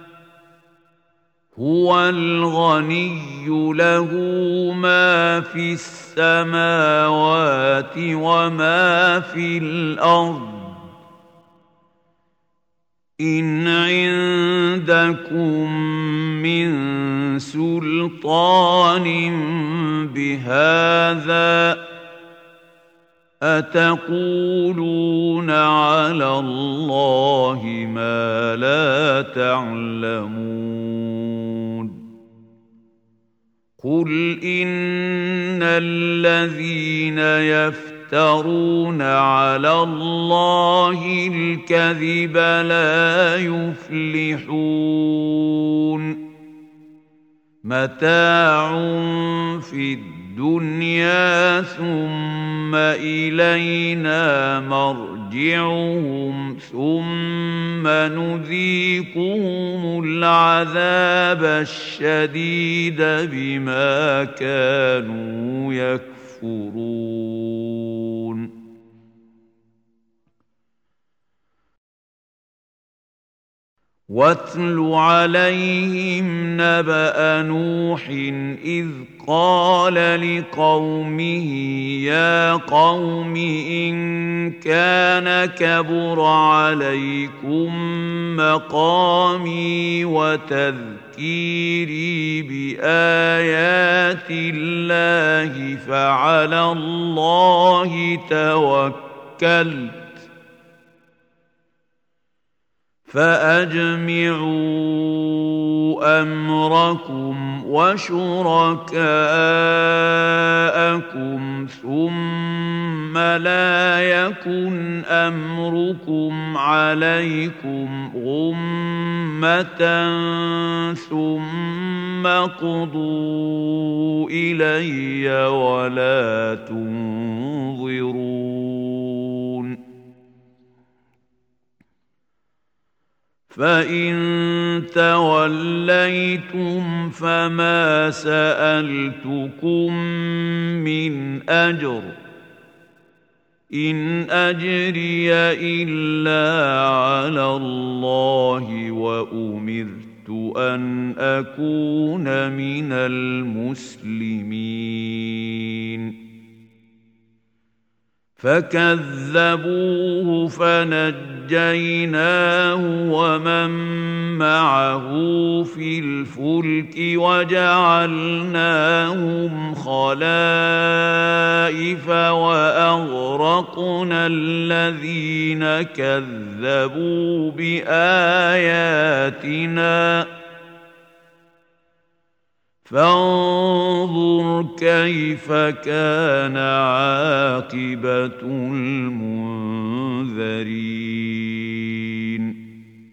هو الغني له ما في السماوات وما في الأرض إن عندكم من سلطان بهذا أتقولون على الله ما لا تعلمون قل إن الذين يفترون على الله الكذب لا يفلحون متاع في الدنيا ثم إلينا مرجعهم ثم نذيقهم العذاب الشديد بما كانوا يكفرون واتل عليهم نبأ نوح إذ قال لقومه يا قوم إن كان كبر عليكم مقامي وتذكيري بآيات الله فعلى الله توكلت فأجمعوا أمركم وشركاءكم ثم لا يكن أمركم عليكم غمة ثم قضوا إلي ولا تنظرون فإن توليتم فما سألتكم من أجر إن أجري إلا على الله وأمرت أن أكون من المسلمين فكذبوه فنجيناه ومن معه في الفلك وجعلناهم خلائف وأغرقنا الذين كذبوا بآياتنا فانظر كيف كان عاقبة المنذرين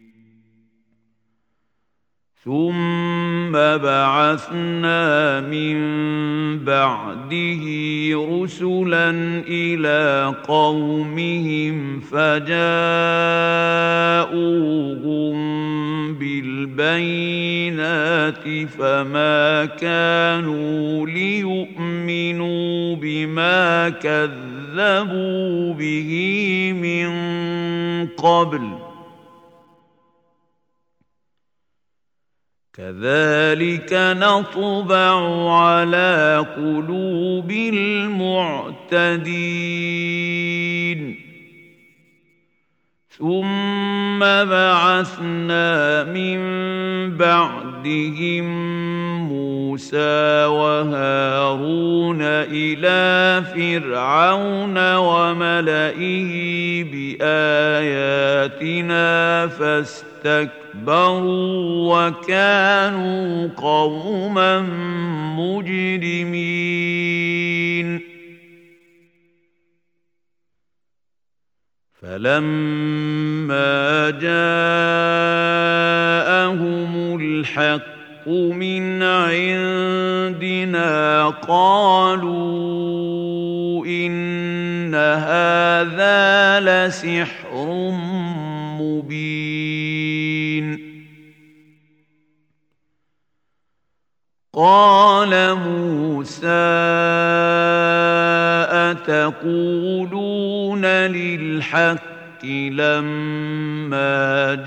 ثم بعثنا من بعده رسلا إلى قومهم فجاءوهم بالبينات فما كانوا ليؤمنوا بما كذبوا به من قبل كذلك نطبع على قلوب المعتدين ثم بعثنا من بعدهم موسى وهارون إلى فرعون وملئه بآياتنا فاستكبروا وكانوا قوما مجرمين فلما جاءهم الحق من عندنا قالوا إن هذا لسحر مبين قال موسى أتقولون للحق لما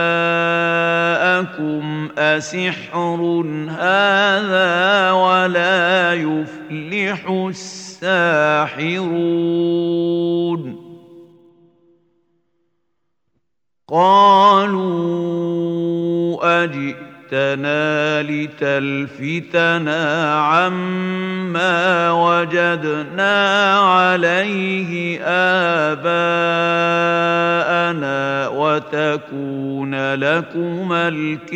جاءكم أسحر هذا ولا يفلح الساحرون قالوا أجئ جئتنا لتلفتنا عما وجدنا عليه آباءنا وتكون لكما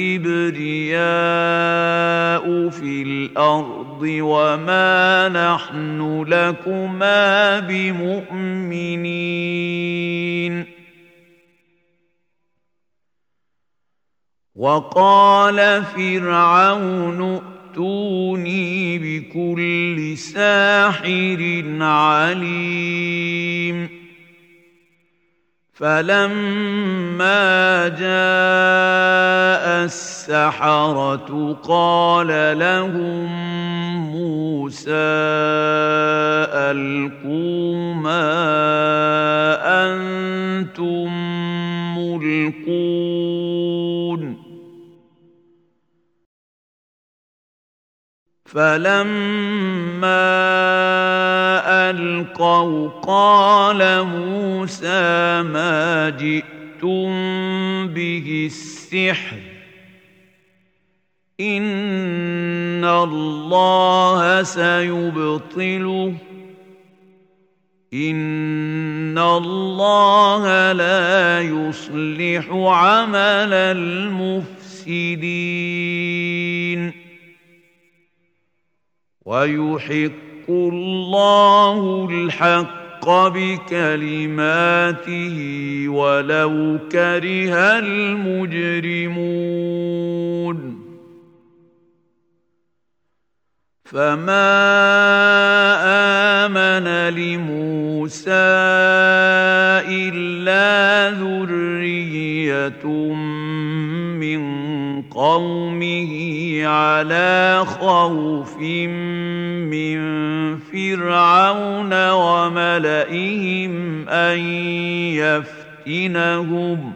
الكبرياء في الأرض وما نحن لكما بمؤمنين وقال فرعون ائتوني بكل ساحر عليم فلما جاء السحرة قال لهم موسى ألقوا ما أنتم ملقون فلما ألقوا قال موسى ما جئتم به السحر إن الله سيبطله إن الله لا يصلح عمل المفسدين ويحق الله الحق بكلماته ولو كره المجرمون فما آمن لموسى إلا ذرية من قومه على خوف من فرعون وملئهم أن يفتنهم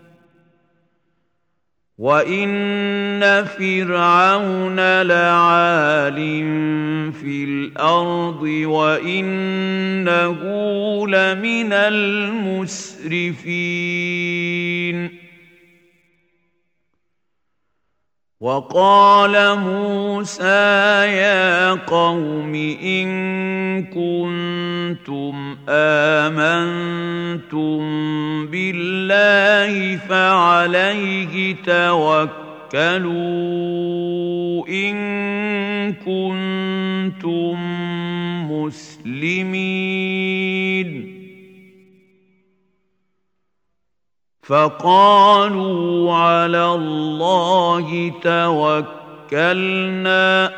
وإن فرعون لعال في الأرض وإنه لمن المسرفين. وقال موسى يا قوم إن كنتم آمنتم بالله فعليه توكلوا إن كنتم مسلمين. فقالوا على الله توكلنا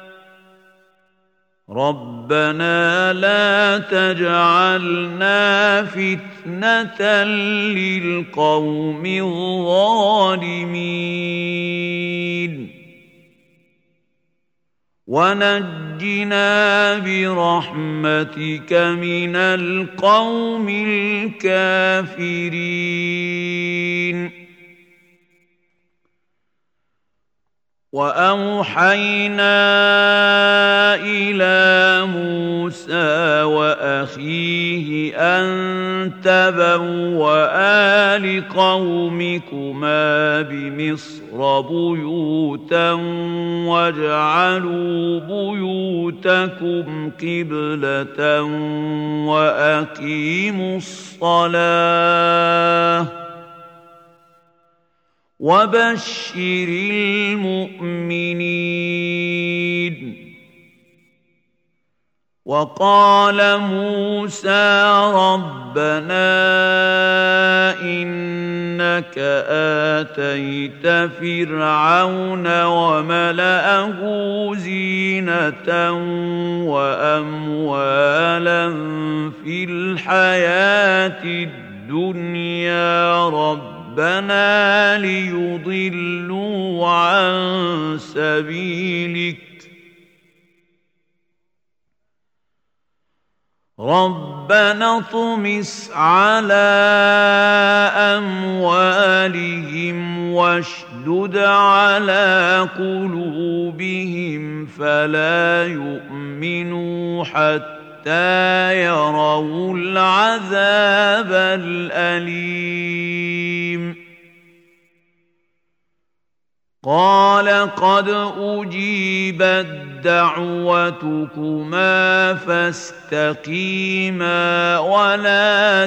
ربنا لا تجعلنا فتنة للقوم الظالمين ونجنا برحمتك من القوم الكافرين. وأوحينا إلى موسى وأخيه أن تبوأ لقومكما بمصر بيوتا واجعلوا بيوتكم قبلة وأقيموا الصلاة وبشر المؤمنين. وقال موسى ربنا إنك آتيت فرعون وملأه زينة وأموالا في الحياة الدنيا ربنا ربنا ليضلوا عن سبيلك ربنا اطمس على أموالهم واشدد على قلوبهم فلا يؤمنوا حتى حتى يروا العذاب الأليم. قال قد أجيبت دعوتكما فاستقيما ولا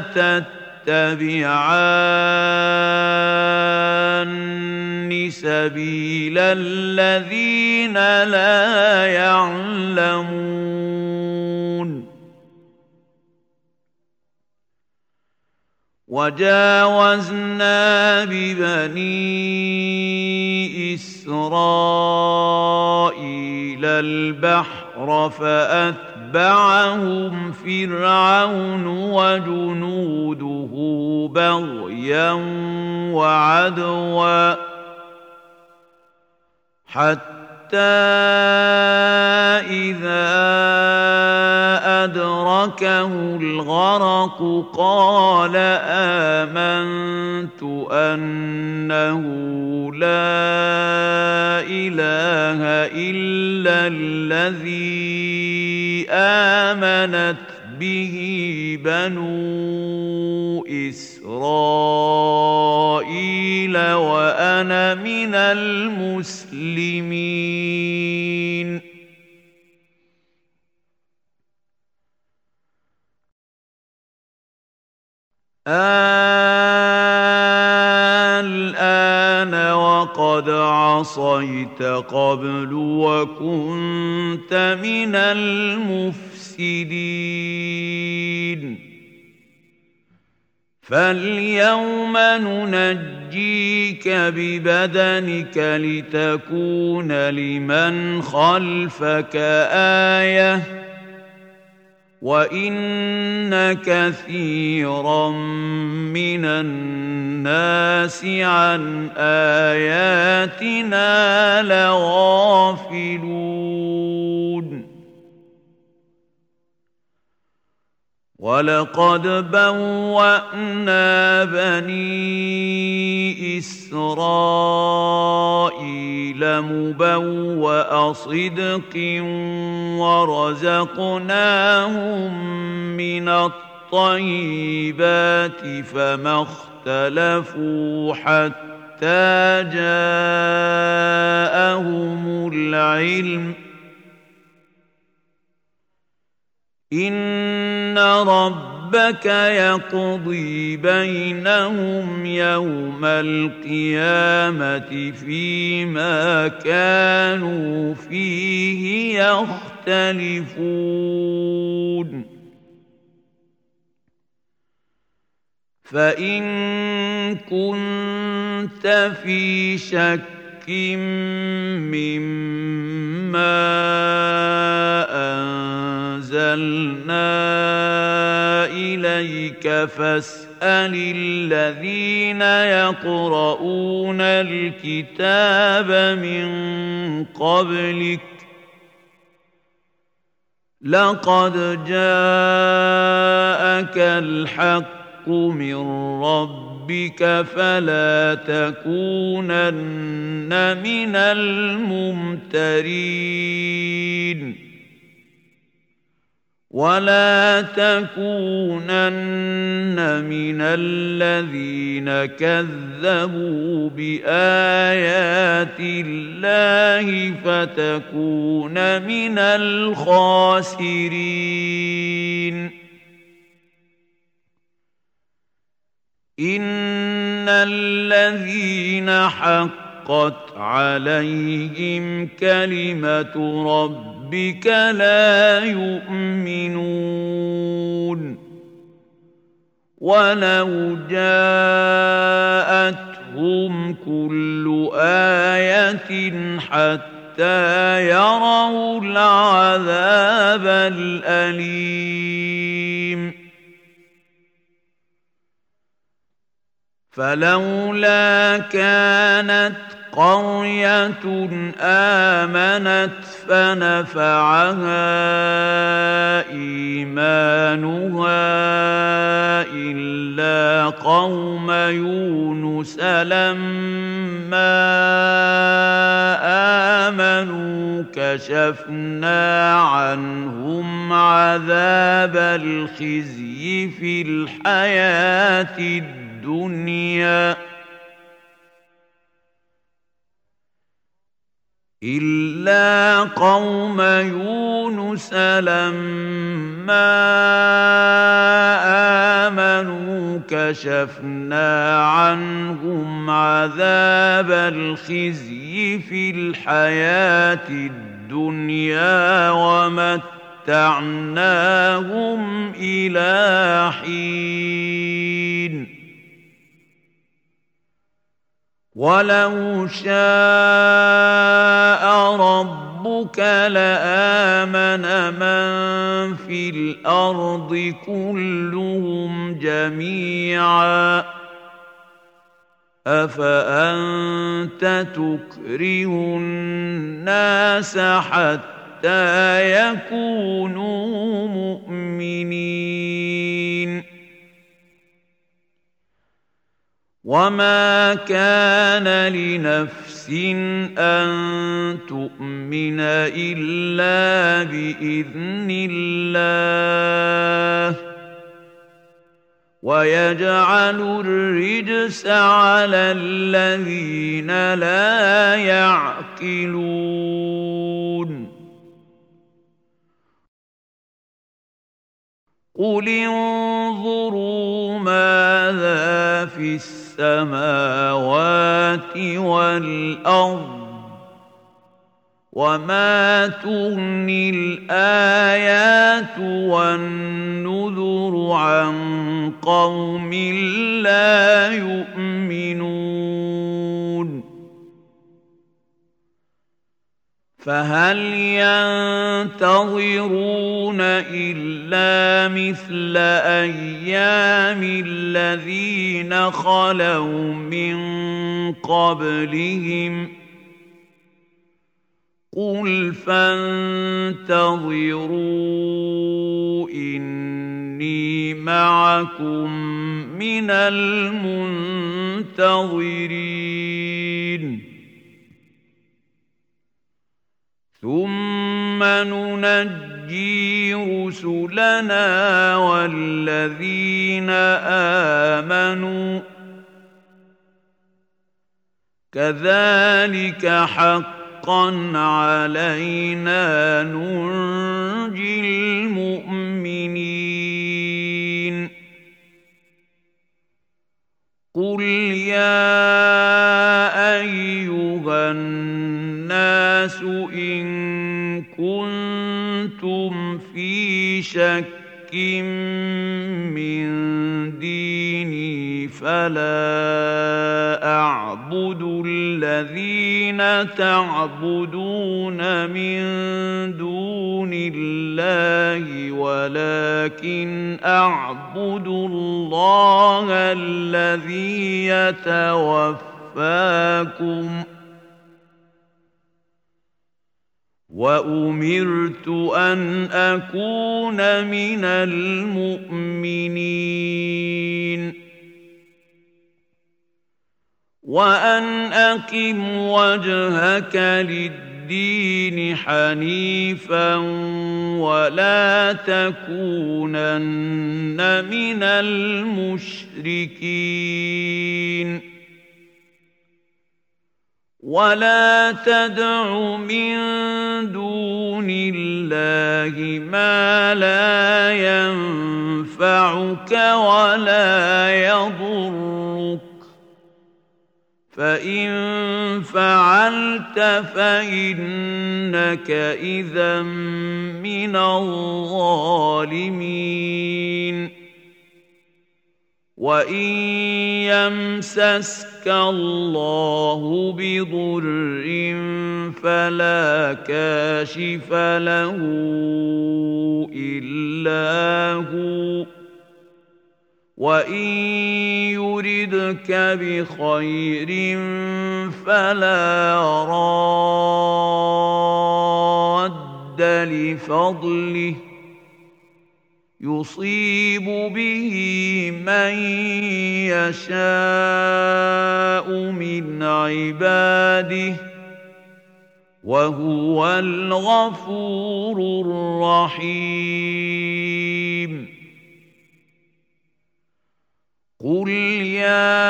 تتبعان سبيل الذين لا يعلمون. وجاوزنا ببني إسرائيل البحر فأتبعهم فرعون وجنوده بغيا وعدوا حتى إذا أدركه الغرق قال آمنت أنه لا إله إلا الذي آمنت به بنو إسرائيل وأنا من المسلمين. الآن وقد عصيت قبل وكنت من المفسدين فاليوم ننجيك ببدنك لتكون لمن خلفك آية وإن كثيرا من الناس الناس عن آياتنا لغافلون ولقد بوأنا بني إسرائيل مبوأ صدق ورزقناهم من الطيبات فما اختلفوا حتى جاءهم العلم إن ربك يقضي بينهم يوم القيامة فيما كانوا فيه يختلفون فإن كنت في شك مما أنزلنا إليك فاسأل الذين يقرؤون الكتاب من قبلك لقد جاءك الحق من ربك فلا تكونن من الممترين ولا تكونن من الذين كذبوا بآيات الله فتكون من الخاسرين إن الذين حقت عليهم كلمة ربك لا يؤمنون ولو جاءتهم كل آية حتى يروا العذاب الأليم فلولا كانت قرية آمنت فنفعها إيمانها إلا قوم يونس لما آمنوا كشفنا عنهم عذاب الخزي في الحياة الدنيا الدنيا إلا قوم يونس لما آمنوا كشفنا عنهم عذاب الخزي في الحياة الدنيا ومتعناهم إلى حين ولو شاء ربك لآمن من في الأرض كلهم جميعا أفأنت تكره الناس حتى يكونوا مؤمنين وما كان لنفس أن تؤمن إلا بإذن الله ويجعل الرجس على الذين لا يعقلون قل انظروا ماذا في السماوات والأرض وما تغني الآيات والنذر عن قوم لا يؤمنون فهل ينتظرون إلا مثل أيام الذين خلوا من قبلهم قل فانتظروا إني معكم من المنتظرين ثم ننجي رسلنا والذين آمنوا كذلك حقا علينا ننجي المؤمنين قل يا أيها الناس إن كنتم في شك من ديني فلا أعبد الذين تعبدون من دون الله ولكن أعبد الله الذي يتوفاكم وأمرت أن أكون من المؤمنين وأن أقم وجهك للدين حنيفا ولا تكونن من المشركين ولا تدع من دون الله ما لا ينفعك ولا يضرك فإن فعلت فإنك إذا من الظالمين وإن يمسسك الله بضر فلا كاشف له إلا هو وإن يردك بخير فلا راد لفضله يصيب به من يشاء من عباده وهو الغفور الرحيم قل يا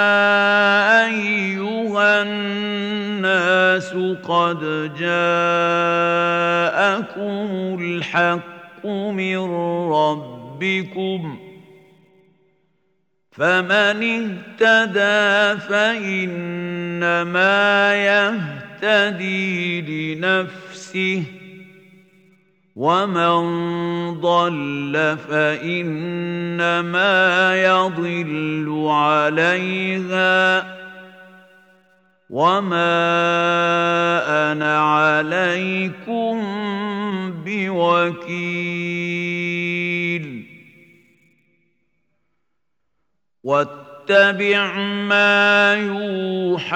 أيها الناس قد جاءكم الحق من ربكم فمن اهتدى فإنما يهتدي لنفسه ومن ضل فإنما يضل عليها وما أنا عليكم بوكيل واتبع ما يوحى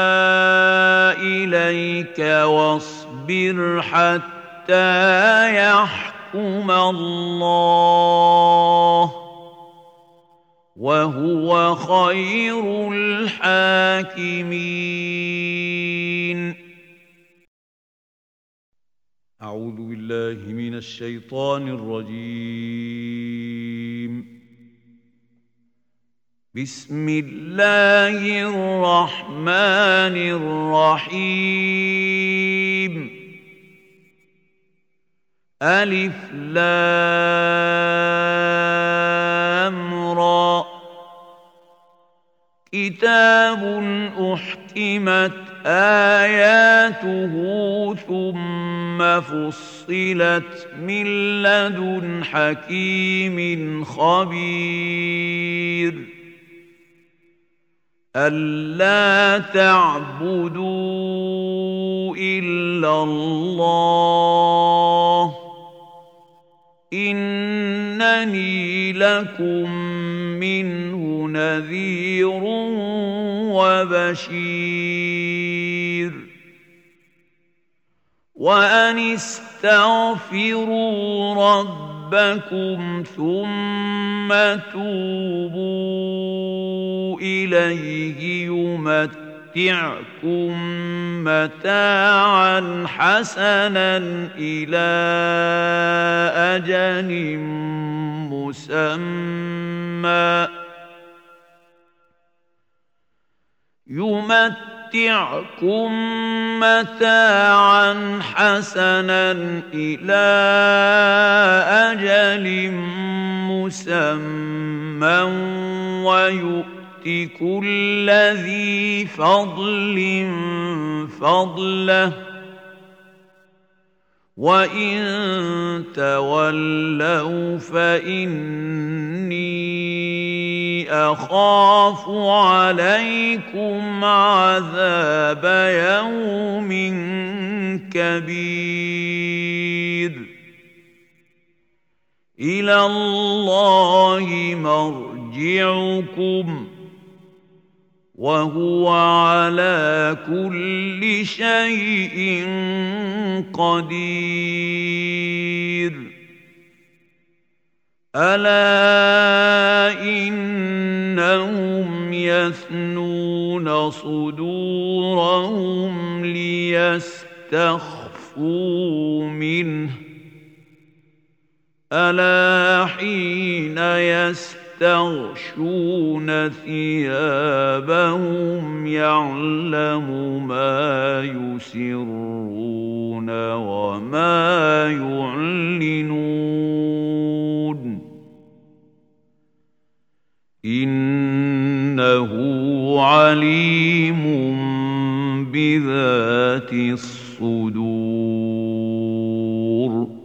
إليك واصبر حتى يحكم الله وهو خير الحاكمين. أعوذ بالله من الشيطان الرجيم. بسم الله الرحمن الرحيم. ألف لام را كتاب أحكمت آياته ثم فصلت من لدن حكيم خبير ألا تعبدوا إلا الله إنني لكم منه نذير وبشير وأن استغفروا ربكم ثم توبوا إليه يمتعكم متاعا حسنا إلى أجل مسمى يمتعكم متاعا حسنا إلى أجل مسمى ويؤتي كل ذي فضل فضله وإن تولوا فإني أخاف عليكم عذاب يوم كبير إلى الله مرجعكم وهو على كل شيء قدير ألا إنهم يثنون صدورهم ليستخفوا منه ألا حين يستخفون يستغشون ثيابهم يعلم ما يسرون وما يعلنون إنه عليم بذات الصدور